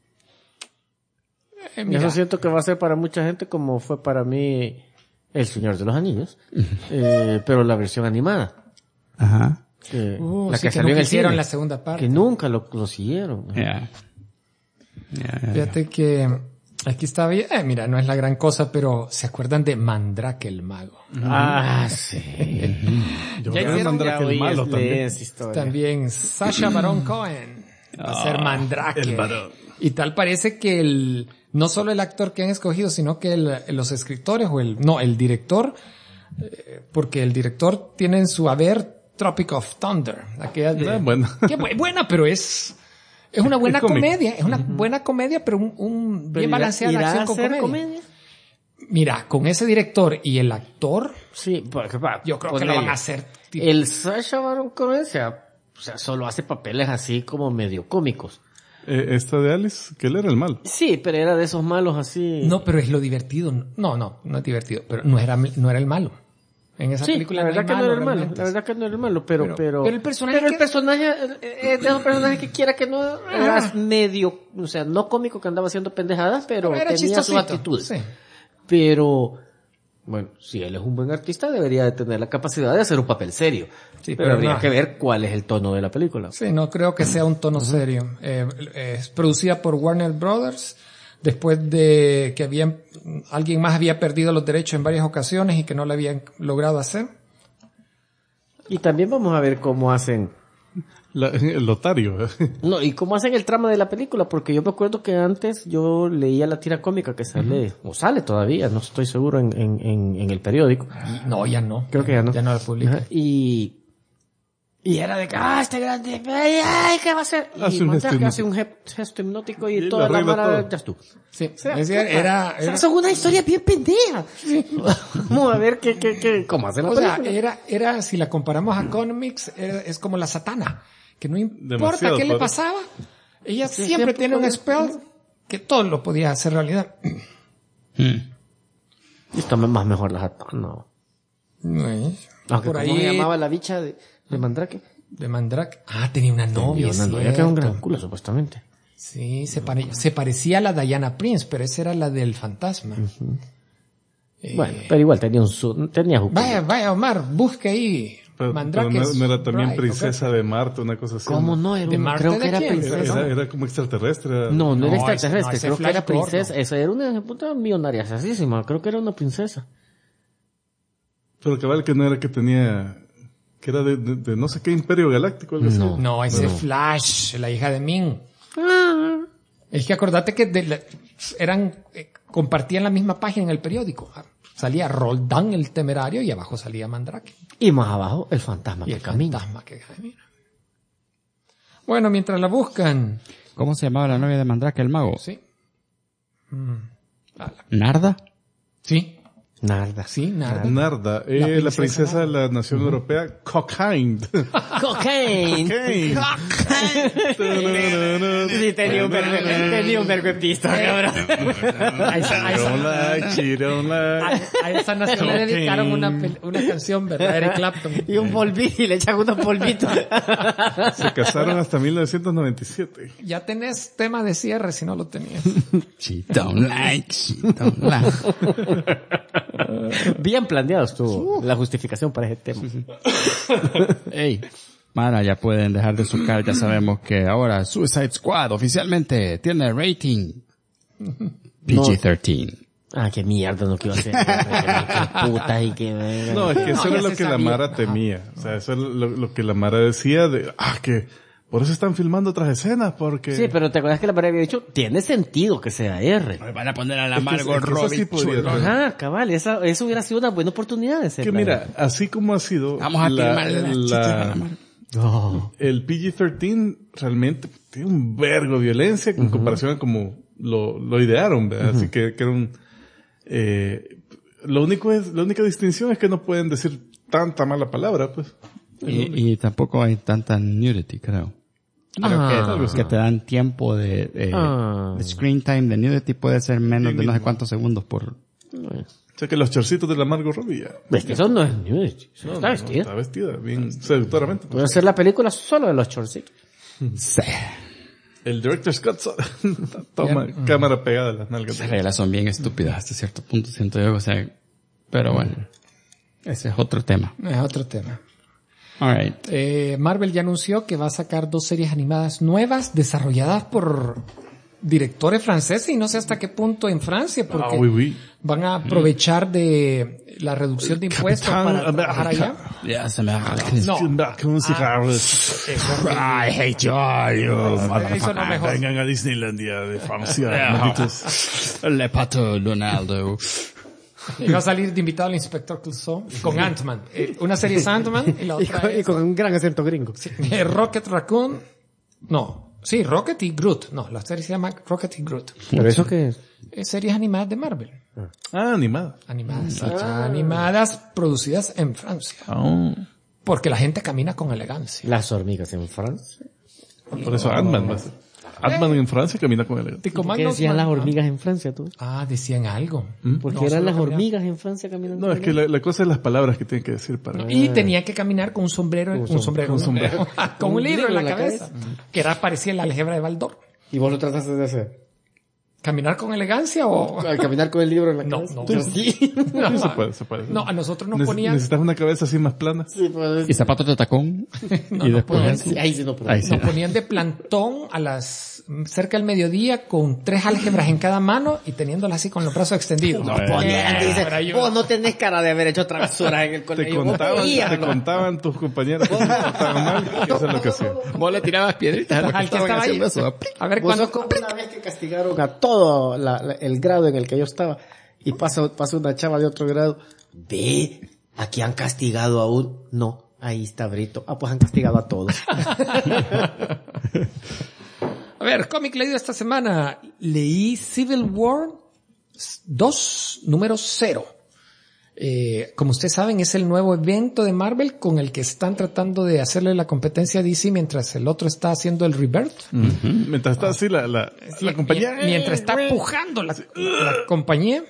Mira, eso siento que va a ser para mucha gente como fue para mí El Señor de los Anillos, pero la versión animada. Ajá. La sí, que salió en nunca el hicieron cine, la segunda parte. que nunca lo siguieron. Yeah. Fíjate que aquí está bien. Mira, no es la gran cosa, pero ¿se acuerdan de Mandrake el mago? Sí. Yo Ya voy a hicieron mandar aquel malo también. esa historia. También Sacha Baron Cohen va a ser Mandrake. el varón. Y tal parece que no solo el actor que han escogido, sino que los escritores o el director, porque el director tiene en su haber Tropic of Thunder. Aquella de, Bueno. Qué buena, pero es una buena Es cómic. comedia. Es una buena comedia, pero bien balanceada ¿Irá acción a con ser comedia. Mira, con ese director y el actor, Sí, porque yo creo que lo van a hacer. El Sacha Baron Cohen, o sea, solo hace papeles así como medio cómicos. Esta de Alice, que él era el mal. Sí, pero era de esos malos así. No, pero es lo divertido. No es divertido, pero no era el malo. En esa Sí, película la no verdad hay que no era el malo, realmente. la verdad que no era el malo, pero el personaje el personaje es de esos personajes que quiera que no era medio, o sea, no cómico que andaba haciendo pendejadas, pero era tenía sus chistosito, actitudes. sí. Pero bueno, si él es un buen artista, debería de tener la capacidad de hacer un papel serio. Sí, pero pero habría no. que ver cuál es el tono de la película. Sí, no creo que sea un tono serio. Es producida por Warner Brothers, después de que alguien más había perdido los derechos en varias ocasiones y que no lo habían logrado hacer. Y también vamos a ver cómo hacen El lotario. No, ¿y cómo hacen el trama de la película? Porque yo me acuerdo que antes yo leía la tira cómica que sale, o sale todavía, no estoy seguro en el periódico. No, ya no. Creo que ya no. Ya no la publica. Ajá, y era de que, este grande, ay, ¿qué va a hacer? Y Hace un Mandrake gesto hace un gesto hipnótico y Y toda lo la arregla mara, todo. ya estuvo. Sí. O sea, Era son una historia bien pendeja. Vamos a ver cómo hace la o sea, película. era, si la comparamos a Comics, es como la Satana, que no importa Demasiado qué le poder. pasaba, ella Sí, siempre siempre tiene un podía- spell que todo lo podía hacer realidad. Y esto más mejor la Satana, no. Aunque Por ¿cómo se ahí, llamaba la bicha de Mandrake? de Mandrake. Ah, tenía una novia, Tenía una novia que era un gran cierto. culo, supuestamente. Sí, se parecía a la Diana Prince, pero esa era la del fantasma. Bueno, pero igual tenía tenía jugo. Vaya, Omar, busque ahí. Pero Mandrake no era también Bride, princesa de Marte, una cosa así. ¿Cómo no? ¿De Marte Creo de que era quién? princesa. Era como extraterrestre. Era- No era No, extraterrestre, ese creo que Flash era princesa. Gordon. Esa era una puta millonaria asísima, creo que era una princesa. Pero cabal que no era que tenía... Que era de no sé qué imperio galáctico. Algo así. No, ese Flash, la hija de Ming. Es que acordate que compartían la misma página en el periódico. Salía Roldán el Temerario y abajo salía Mandrake. Y más abajo, el fantasma Y que el camina. fantasma que camina. Bueno, mientras la buscan. ¿Cómo se llamaba la novia de Mandrake, el mago? Sí. ¿Narda? Sí. Nada. Sí, nada. Narda, la princesa de la nación europea, Cockhind. Cocaine. Sí, tenía un vergüenza, cabrón. A esa nación le dedicaron una canción, ¿verdad? Eric Clapton. Y un polvito, y le echan unos polvitos. Se casaron hasta 1997. Ya tenés tema de cierre si no lo tenías. She don't like. Bien planeado estuvo la justificación para ese tema. Ey, Mara, ya pueden dejar de sucar. Ya sabemos que ahora Suicide Squad oficialmente tiene rating PG-13. Ah, qué mierda, no quiero hacer. Qué puta y qué verga. No, es que eso No, era ya lo se que la sabía. Mara temía. O sea, eso es lo que la Mara decía de, que por eso están filmando otras escenas, porque... Sí, pero te acuerdas que la pareja había dicho, tiene sentido que sea R. Me van a poner a la Es que- Margot es que eso sí Robbie. podría chulo. ser. Ajá, cabal, eso hubiera sido una buena oportunidad de ser. Que mira, así como ha sido Vamos a filmar la chicha de la Margot. Oh. el PG-13 realmente tiene un vergo de violencia en comparación a como lo idearon, ¿verdad? Así que era un... la única distinción es que no pueden decir tanta mala palabra, pues. Y tampoco hay tanta nudity, creo. Creo que te dan tiempo de screen time de nudity puede ser menos de no sé cuántos segundos por... O sea que los chorcitos de la Margot Robbie ya... Es que eso no es nudity, eso está vestida. Está vestida, bien seductoramente. Puede hacer la película solo de los chorcitos. Sí. El director Scott toma cámara pegada a las nalgas. Las reglas son bien estúpidas hasta cierto punto, siento yo, o sea... Pero bueno, ese es otro tema. Es otro tema. Alright. Marvel ya anunció que va a sacar 2 series animadas nuevas desarrolladas por directores franceses y no sé hasta qué punto en Francia porque oui. van a aprovechar de la reducción de impuestos para trabajar allá. Ya se me va I hate you, Eso no mejor. Vengan a Disneylandia de Francia, malditos. Le pato Donaldo. Y va a salir de invitado al inspector Clouseau con Ant-Man. Una serie es Ant-Man y la otra es con un gran acento gringo. Rocket Raccoon. No. Sí, Rocket y Groot. No, la serie se llama Rocket y Groot. ¿Pero eso qué es? Series animadas de Marvel. Animada. Animadas. Animadas producidas en Francia. Porque la gente camina con elegancia. Las hormigas en Francia. Por eso Ant-Man va a ser. Ant-Man en Francia camina con él. ¿Por qué decían las hormigas en Francia tú? Decían algo. Porque No, eran solo las camina- hormigas en Francia caminando. No, es que la cosa es las palabras que tienen que decir para... Y tenía que caminar con un sombrero, con un libro en la cabeza. Que parecía la algebra de Baldor. ¿Y vos lo trataste de hacer? ¿Caminar con elegancia o...? Al caminar con el libro en la No, cabeza. no. Yo sí. No, Se puede. no, a nosotros nos ponían... Necesitas una cabeza así más plana. Sí, pues, Y zapatos de tacón. No, y no después... pueden. sí, ahí sí no puedo. Ahí sí. Nos ponían de plantón a las cerca del mediodía con 3 álgebras en cada mano y teniéndolas así con los brazos extendidos. Dice, vos no tenés cara de haber hecho travesuras en el colegio. Te contaban tus compañeros que te portaban mal, y eso es lo que hacía. Vos le tirabas piedritas Al que estaba ahí. A ver, Vos cuando sos como una vez que castigaron a todo el grado en el que yo estaba y pasa una chava de otro grado. Ve, aquí han castigado a un... No, ahí está Brito. Pues han castigado a todos. A ver, cómic leído esta semana. Leí Civil War 2, número 0. Como ustedes saben, es el nuevo evento de Marvel con el que están tratando de hacerle la competencia a DC mientras el otro está haciendo el Rebirth. Mientras está así la compañía. Mientras está pujando la compañía,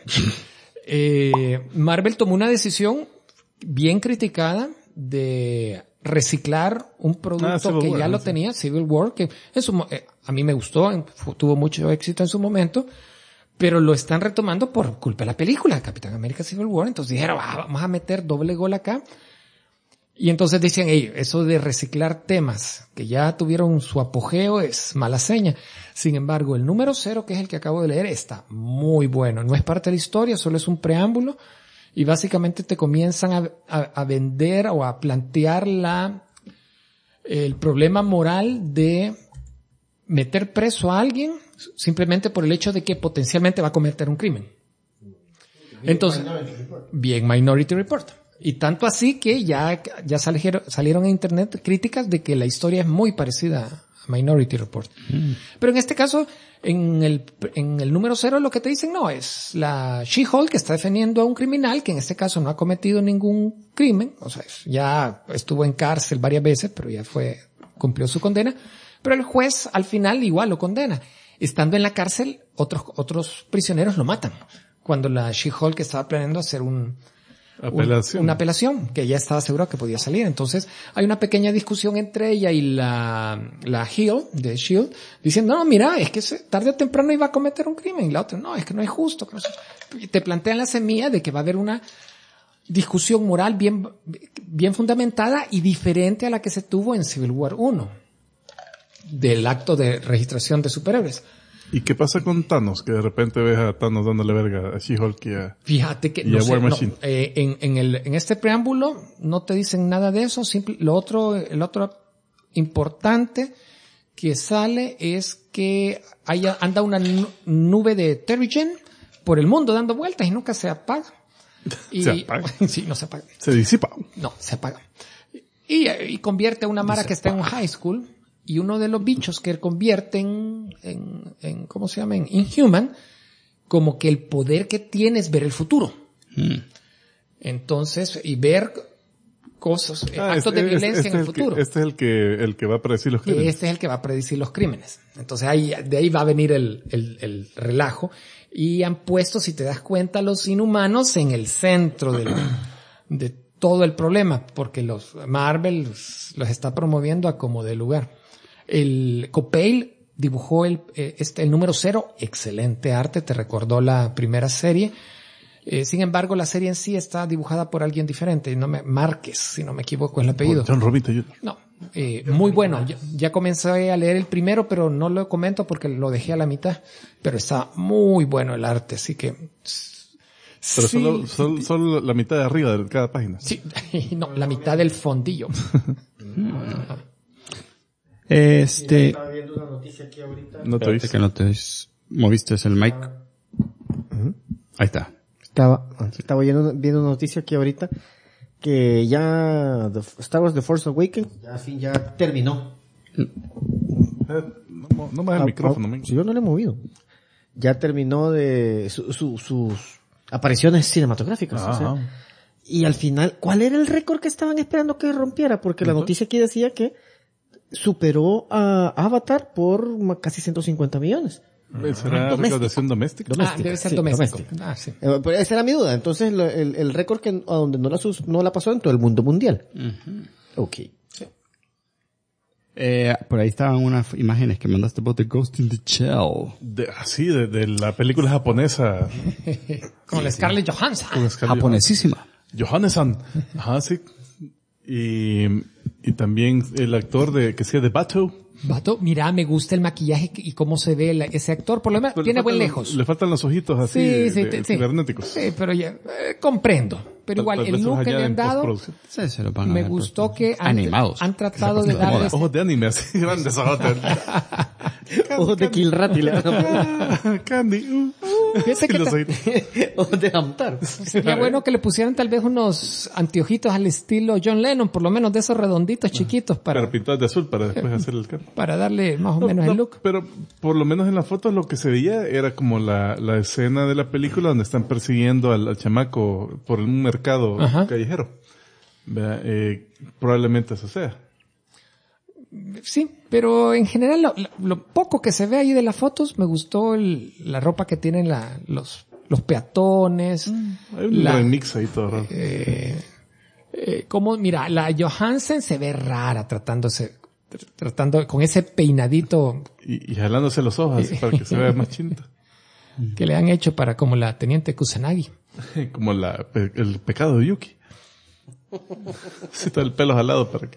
Marvel tomó una decisión bien criticada de reciclar un producto que ya lo tenía, Civil War, que a mí me gustó, tuvo mucho éxito en su momento, pero lo están retomando por culpa de la película Capitán América Civil War. Entonces dijeron, vamos a meter doble gol acá. Y entonces decían, eso de reciclar temas que ya tuvieron su apogeo es mala seña. Sin embargo, el número 0, que es el que acabo de leer, está muy bueno. No es parte de la historia, solo es un preámbulo. Y básicamente te comienzan a vender o a plantear el problema moral de meter preso a alguien simplemente por el hecho de que potencialmente va a cometer un crimen. Entonces, bien Minority Report. Y tanto así que ya salieron en internet críticas de que la historia es muy parecida a Minority Report. Pero en este caso, en el número 0 lo que te dicen no es la She-Hulk que está defendiendo a un criminal que en este caso no ha cometido ningún crimen. O sea, ya estuvo en cárcel varias veces, pero ya cumplió su condena. Pero el juez al final igual lo condena. Estando en la cárcel, otros prisioneros lo matan. Cuando la She-Hulk estaba planeando hacer una apelación, que ya estaba segura que podía salir. Entonces, hay una pequeña discusión entre ella y la Hill, de S.H.I.E.L.D., diciendo, no, mira, es que tarde o temprano iba a cometer un crimen. Y la otra, no, es que no es justo. Te plantean la semilla de que va a haber una discusión moral bien fundamentada y diferente a la que se tuvo en Civil War 1. Del acto de registración de superhéroes. ¿Y qué pasa con Thanos? Que de repente ves a Thanos dándole verga a She-Hulk y a... Fíjate que War Machine. En este preámbulo no te dicen nada de eso. El otro importante que sale es que anda una nube de Terrigen por el mundo dando vueltas y nunca se apaga. ¿Se apaga? Sí, no se apaga. ¿Se disipa? No, se apaga. Y convierte a una mara que está en un high school. Y uno de los bichos que convierten en ¿cómo se llama? En Inhuman, como que el poder que tiene es ver el futuro. Entonces, y ver cosas, actos de violencia en el futuro. Este es el que va a predecir los crímenes. Este es el que va a predecir los crímenes. Entonces de ahí va a venir el relajo. Y han puesto, si te das cuenta, los inhumanos en el centro de todo el problema, porque Marvel los está promoviendo a como de lugar. El Coppel dibujó el número 0, excelente arte, te recordó la primera serie. Sin embargo, la serie en sí está dibujada por alguien diferente, Márquez, si no me equivoco es el apellido. John Romita Jr. No, muy bueno. Ya comencé a leer el primero, pero no lo comento porque lo dejé a la mitad. Pero está muy bueno el arte, así que... Pero sí, solo la mitad de arriba de cada página. Sí, no, la mitad del fondillo. Estaba viendo una noticia aquí ahorita. No te oíste. Que no te moviste el mic. Ahí está. Estaba viendo una noticia aquí ahorita que ya Star Wars The Force Awakens ya terminó. No me da el micrófono. Si yo no le he movido. Ya terminó de sus apariciones cinematográficas. O sea, y al final, ¿cuál era el récord que estaban esperando que rompiera? Porque la noticia aquí decía que superó a Avatar por casi 150 millones. ¿Será recaudación doméstica? Debe ser doméstico. Sí. Pero esa era mi duda. Entonces, el récord a donde no la pasó en todo el mundo mundial. Okay. Sí. Por ahí estaban unas imágenes que mandaste vos de Ghost in the Shell. De la película japonesa. Con la Scarlett Johansson. Japonesísima. Johansson. Ajá, sí. Y Y también el actor que sea de Bato. Vato, mira, me gusta el maquillaje y cómo se ve ese actor. Por lo menos tiene buen lejos. Le faltan los ojitos así cibernéticos. Sí, pero ya comprendo. Pero igual, el look que le han dado, Se lo van a me dar gustó que animados. han tratado de darle... Ojos de anime, así grandes ojos. Ojos de Kilrati. Candy. Fíjate que Ojos de Hamtar. sería bueno que le pusieran tal vez unos anteojitos al estilo John Lennon, por lo menos de esos redonditos chiquitos Pero pintados de azul para después hacer el cambio. para darle más o menos el look. Pero por lo menos en la foto lo que se veía era como la escena de la película donde están persiguiendo al chamaco por un mercado callejero. Probablemente eso sea. Sí, pero en general lo poco que se ve ahí de las fotos, me gustó la ropa que tienen los peatones. Hay un remix ahí todo raro. Como, mira, la Johansen se ve rara tratando con ese peinadito Y jalándose los ojos así para que se vea más chinta. que le han hecho para como la teniente Kusanagi. Como el pecado de Yuki. Sí, todo el pelo jalado para que...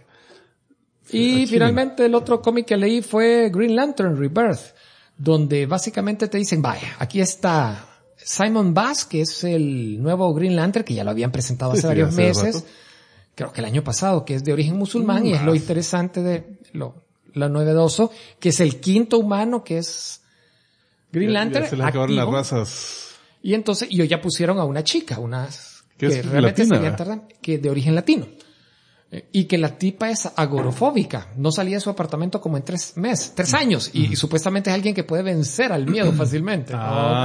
Y finalmente el otro cómic que leí fue Green Lantern Rebirth, donde básicamente te dicen, vaya, aquí está Simon Bass, que es el nuevo Green Lantern, que ya lo habían presentado hace varios meses, creo que el año pasado, que es de origen musulmán, y es lo interesante de lo novedoso, que es el quinto humano que es Green Lantern. Ya se le acabaron las razas. Y entonces, y ya pusieron a una chica, que es realmente latina, sería tardan, que de origen latino. Y que la tipa es agorofóbica. No salía de su apartamento como en 3 años. Y supuestamente es alguien que puede vencer al miedo fácilmente.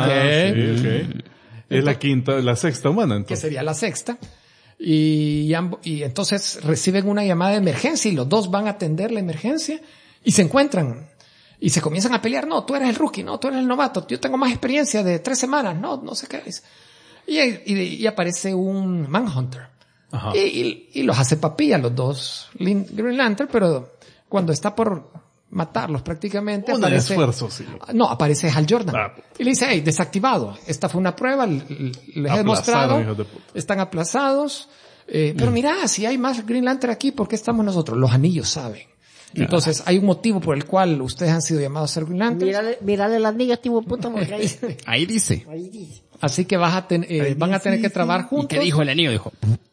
Sí. Es la sexta humana, Que entonces. sería la sexta. Y entonces reciben una llamada de emergencia y los dos van a atender la emergencia y se encuentran. Y se comienzan a pelear. No, tú eres el rookie. No, tú eres el novato. Yo tengo más experiencia de 3 semanas. No sé qué es. Y aparece un Manhunter. Y los hace papilla los dos Green Lantern, pero cuando está por matarlos prácticamente aparece... esfuerzo, sí. No, aparece Hal Jordan. Y le dice, hey, desactivado. Esta fue una prueba, les he demostrado. Están aplazados. Pero mira, si hay más Green Lantern aquí, ¿por qué estamos nosotros? Los anillos saben. Entonces, hay un motivo por el cual ustedes han sido llamados a ser Green Lantern. Mírale las niñas, tipo puta, porque Ahí dice. Así que van a tener que trabajar juntos. ¿Y qué dijo el anillo? Dijo...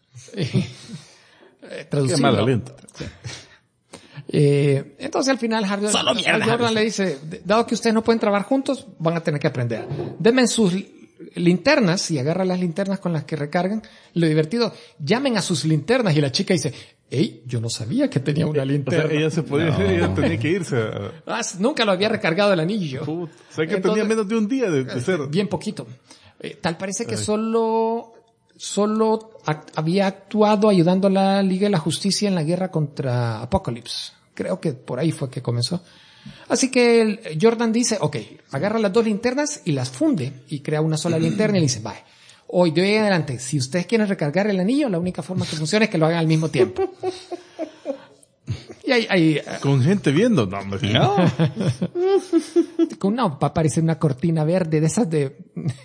Traducido. Qué mal aliento. Entonces al final Hal Jordan le dice, dado que ustedes no pueden trabajar juntos, van a tener que aprender. Denme sus linternas y agarra las linternas con las que recargan. Lo divertido, llamen a sus linternas y la chica dice, hey, yo no sabía que tenía una linterna. O sea, ella tenía que irse nunca lo había recargado el anillo. O sea que tenía menos de un día de ser. Bien poquito. Tal parece que solo había actuado ayudando a la Liga de la Justicia en la guerra contra Apocalypse. Creo que por ahí fue que comenzó. Así que Jordan dice, ok, agarra las 2 linternas y las funde y crea una sola linterna y le dice, vaya, hoy de hoy en adelante, si ustedes quieren recargar el anillo, la única forma que funciona es que lo hagan al mismo tiempo. Y ahí con gente viendo, no, hombre. No. Va a aparecer una cortina verde de esas de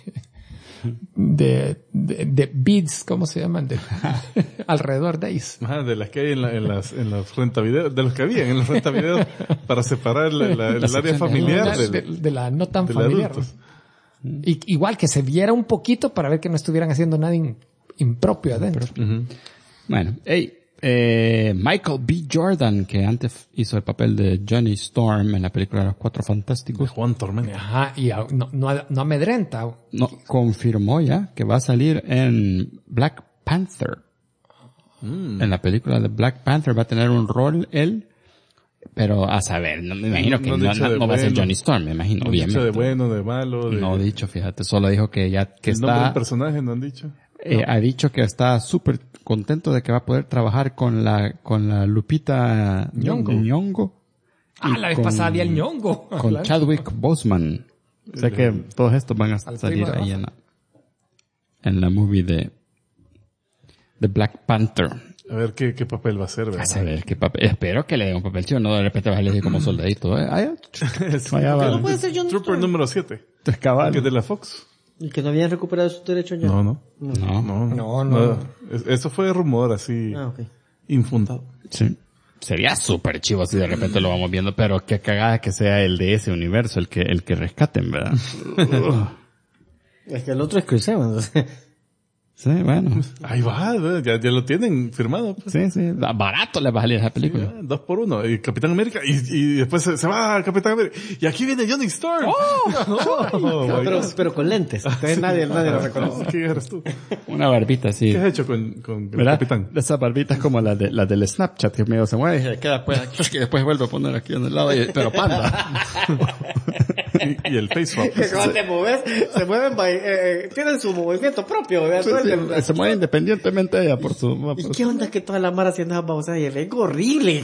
beads, ¿cómo se llaman? Alrededor de ellos. De las que hay en las rentavideos, de los que había en las rentavideos para separar el área familiar de la no tan familiar. Y, igual que se viera un poquito para ver que no estuvieran haciendo nada impropio adentro. Bueno, Michael B. Jordan, que antes hizo el papel de Johnny Storm en la película Los Cuatro Fantásticos. Juan Tormenta. Ajá, y no amedrenta. No, confirmó ya que va a salir en Black Panther. En la película de Black Panther va a tener un rol él, pero a saber, me imagino que no va a ser Johnny Storm, me imagino, no obviamente. Dicho de bueno, de malo. No dicho, fíjate, solo dijo que ya que el nombre del personaje no han dicho. Ha dicho que está súper contento de que va a poder trabajar con la Lupita Nyong'o. La vez pasada había el Ñongo. Con Chadwick Boseman. O sea que todos estos van a salir ahí en la movie de Black Panther. A ver qué papel va a ser, ¿verdad? A ver qué papel. Espero que le den un papel chido, no de repente vas a elegir como soldadito. ¿No puede ser John Trooper número 7? Que es de la Fox. ¿Y que no habían recuperado sus derechos ya? No. Eso fue rumor así. Okay. Infundado. Sí. sería súper chivo si de repente lo vamos viendo, pero qué cagada que sea el de ese universo el que rescaten, ¿verdad? Es que el otro es Chris Evans. Sí, bueno. Ahí va, ya lo tienen firmado. Pues. Sí. Barato le va a salir esa película. 2 por 1. Y Capitán América. Y después se va a Capitán América. Y aquí viene Johnny Storm. Pero con lentes. Entonces nadie lo reconoce. ¿Qué eres tú? Una barbita así. ¿Qué has hecho con el ¿Verdad? Capitán? Esas barbitas como las del Snapchat que medio se mueve y se queda pues aquí, y después vuelve a poner aquí en el lado, pero panda. y el face swap. Que cuando te mueves, se mueven, tienen su movimiento propio. Se mueve independientemente de ella por su... ¿Y qué onda que toda la mara haciendo esas babosadas? Y es horrible.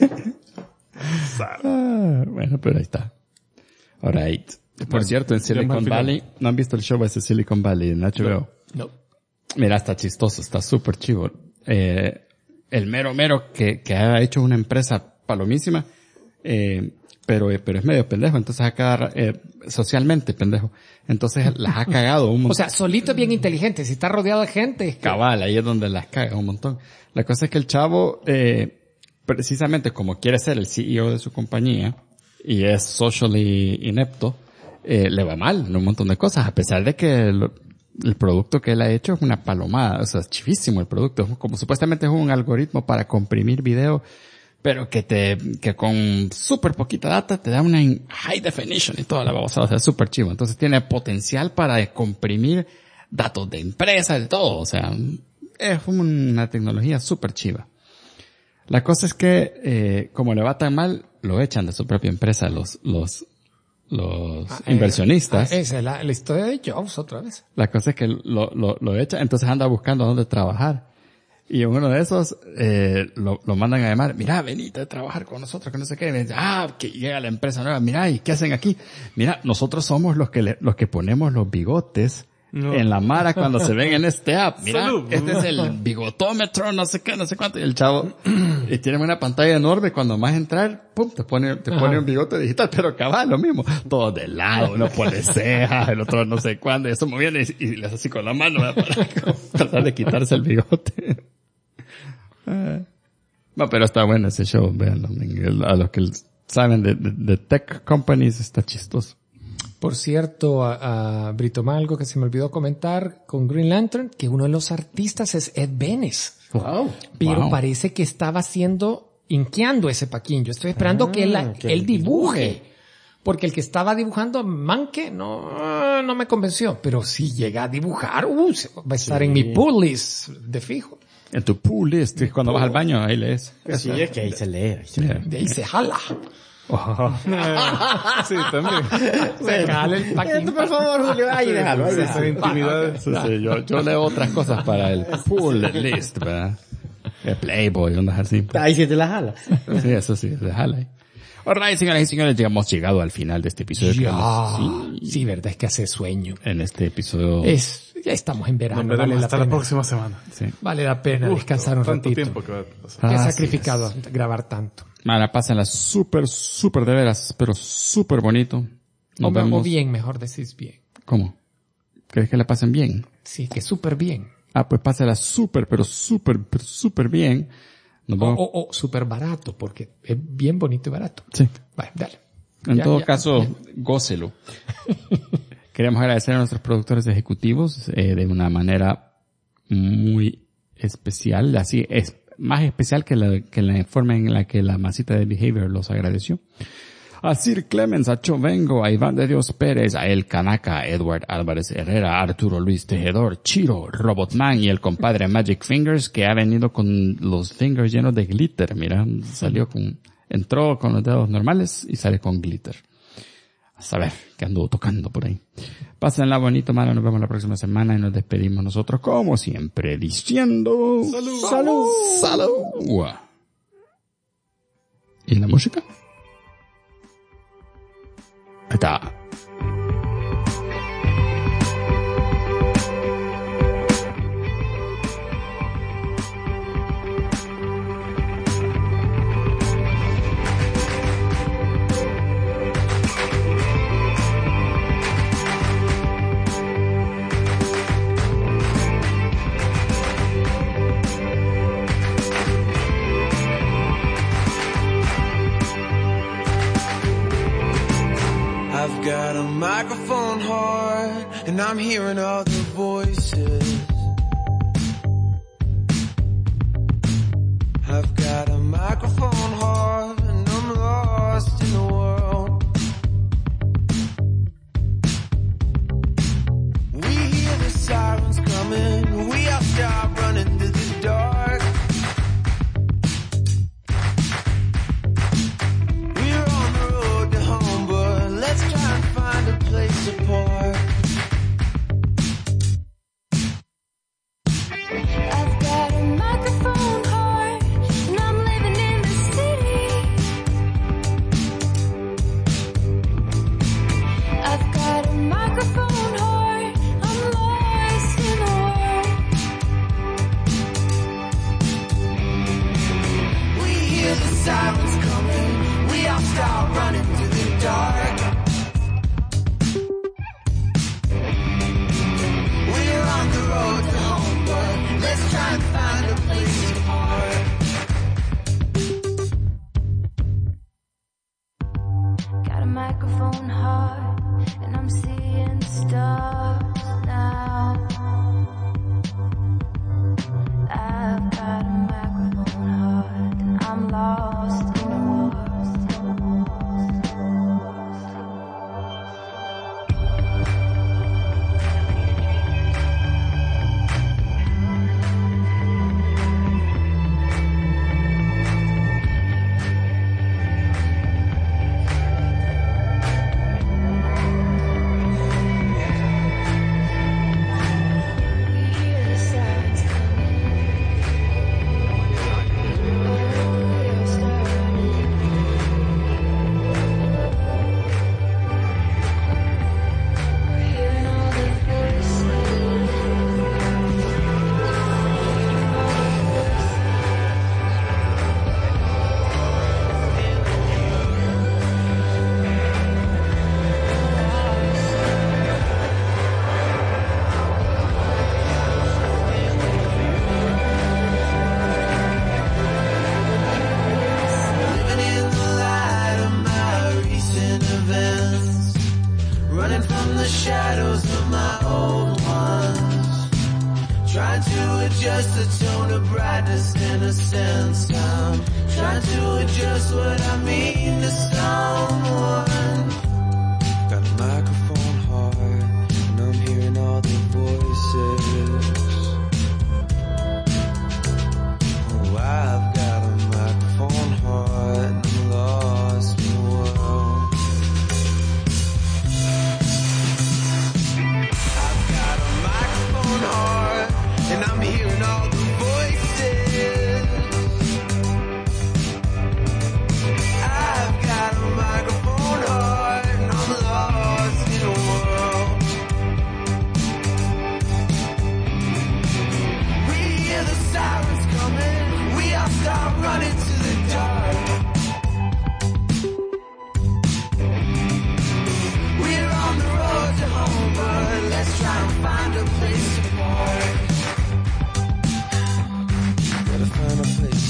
Bueno, pero ahí está. Alright. Por cierto, en Silicon Valley, ¿no han visto el show ese Silicon Valley en HBO? No. Mira, está chistoso, está súper chivo. El mero que ha hecho una empresa palomísima, pero es medio pendejo, entonces acá socialmente pendejo. Entonces las ha cagado un montón. O sea, solito es bien inteligente, si está rodeado de gente. Es que... Cabal, ahí es donde las caga un montón. La cosa es que el chavo, precisamente como quiere ser el CEO de su compañía, y es socially inepto, le va mal en un montón de cosas, a pesar de que el producto que él ha hecho es una palomada, o sea, es chivísimo el producto, como supuestamente es un algoritmo para comprimir video, pero que con súper poquita data te da una high definition y toda la babosada, o sea, súper chivo. Entonces tiene potencial para comprimir datos de empresas, de todo, o sea, es una tecnología súper chiva. La cosa es que, como le va tan mal, lo echan de su propia empresa los inversionistas. Esa es la historia de Jobs otra vez. La cosa es que lo echan, entonces anda buscando dónde trabajar. Y uno de esos, lo mandan a llamar, mira, venite a trabajar con nosotros, que no sé qué. Y me dice, que llega la empresa nueva, mira, ¿y qué hacen aquí? Mira, nosotros somos los que ponemos los bigotes en la mara cuando se ven en este app. Mira, Salud. este es el bigotómetro, no sé qué, no sé cuánto. Y el chavo, y tiene una pantalla enorme, cuando más entrar, pum, te pone un bigote digital, pero cabal, lo mismo. Todo de lado, uno pone cejas, el otro no sé cuándo, y eso moviendo y le hace así con la mano, ¿verdad? Para tratar de quitarse el bigote. No, pero está bueno ese show, véanlo. A los que saben de tech companies está chistoso. Por cierto, a Brito, algo que se me olvidó comentar con Green Lantern, que uno de los artistas es Ed Benes. Wow. Pero parece que estaba inqueando ese paquín. Yo estoy esperando que él dibuje. Porque el que estaba dibujando, Manke, no me convenció. Pero si llega a dibujar, va a estar en mi pull list de fijo. En tu pool list, cuando vas al baño, ahí lees. Sí, es que ahí se lee. De ahí se jala. Sí, también. Se jala el paquín. Por favor, Julio, ahí déjalo. Esas intimidades. Sí, yo leo otras cosas para el pool list, ¿verdad? El Playboy, ondas así. Ahí sí te la jala. Sí, eso sí, se jala ahí. Alright, señoras y señores, ya hemos llegado al final de este episodio. Sí, verdad, es que hace sueño. En este episodio. Ya estamos en verano. Nos veremos Vale hasta la próxima semana. Sí. Vale la pena descansar un Tanto ratito. tiempo que va a pasar. Qué Así sacrificado grabar tanto. Mara, pásenla súper de veras, pero súper bonito. Nos vemos. O bien, mejor decís bien. ¿Cómo? ¿Crees que la pasen bien? Sí, que súper bien. Pues pásela súper bien. Nos vemos. O súper barato, porque es bien bonito y barato. Sí. Vale, dale. En Ya, todo ya. caso, gócelo. Queremos agradecer a nuestros productores ejecutivos de una manera muy especial, así es más especial que la forma en la que la masita de Behavior los agradeció. A Sir Clemens, a Chovengo, a Iván de Dios Pérez, a El Canaca, a Edward Álvarez Herrera, a Arturo Luis Tejedor, Chiro, Robotman y el compadre Magic Fingers, que ha venido con los fingers llenos de glitter. Mira, entró con los dedos normales y sale con glitter. A saber qué anduvo tocando por ahí. Pásenla bonito, mano. Nos vemos la próxima semana y nos despedimos nosotros, como siempre, diciendo... ¡Salud! ¡Salud! ¡Salud! ¿Y la música? Ahí está. got a microphone heart, and I'm hearing all the voices. I've got a microphone heart, and I'm lost in the world. We hear the sirens coming, we all start running through the dark. We're on the road to home, but let's try and find a place apart. I've got a microphone heart, and I'm living in the city. I've got a microphone heart, I'm lost in the world. We hear the sirens coming, we all start running through the dark. We're on the road to home, but let's try and find a place apart. Got a microphone heart, and I'm seeing stars now. I've got a microphone heart, and I'm lost in the world. Living in the light of my recent events, running from the shadows of my old ones, trying to adjust the tone of brightness in a sense. I'm trying to adjust what I mean to someone. Got a microphone heart, and I'm hearing all the voices. Oh, I've got a microphone heart, and I'm lost in the world. I've got a microphone heart, and I'm hearing all the voices. I've got a microphone heart, and I'm lost in the world. We hear the sirens coming, we all start running to the dark. We're on the road to home, but let's try and find a place apart. Gotta find a place.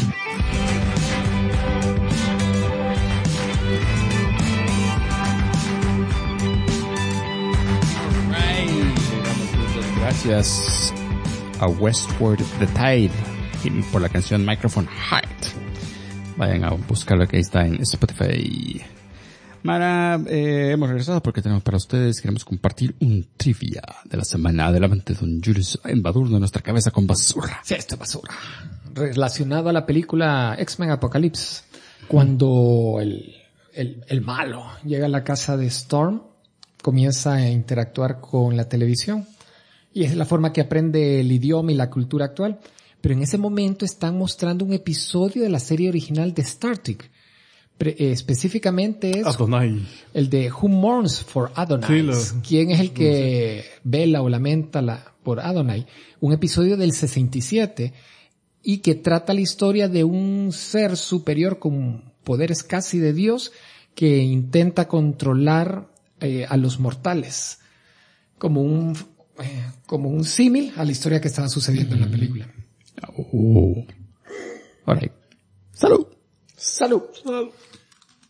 Gracias a Westward the Tide y por la canción Microphone Heart. Vayan a buscarlo, que ahí está en Spotify. Mara, hemos regresado porque tenemos para ustedes, queremos compartir un trivia de la semana. Adelante, don Julius, embadurno nuestra cabeza con basura. Sí, esto es basura. Relacionado a la película X-Men Apocalypse, cuando el malo llega a la casa de Storm, comienza a interactuar con la televisión. Y es la forma que aprende el idioma y la cultura actual. Pero en ese momento están mostrando un episodio de la serie original de Star Trek. Específicamente es Adonai. el de Who Mourns for Adonai. Sí, ¿quién es el que vela o lamenta por Adonai? Un episodio del 67 y que trata la historia de un ser superior con poderes casi de Dios que intenta controlar a los mortales. Como un símil a la historia que estaba sucediendo en la película. All right. Salud. Salud.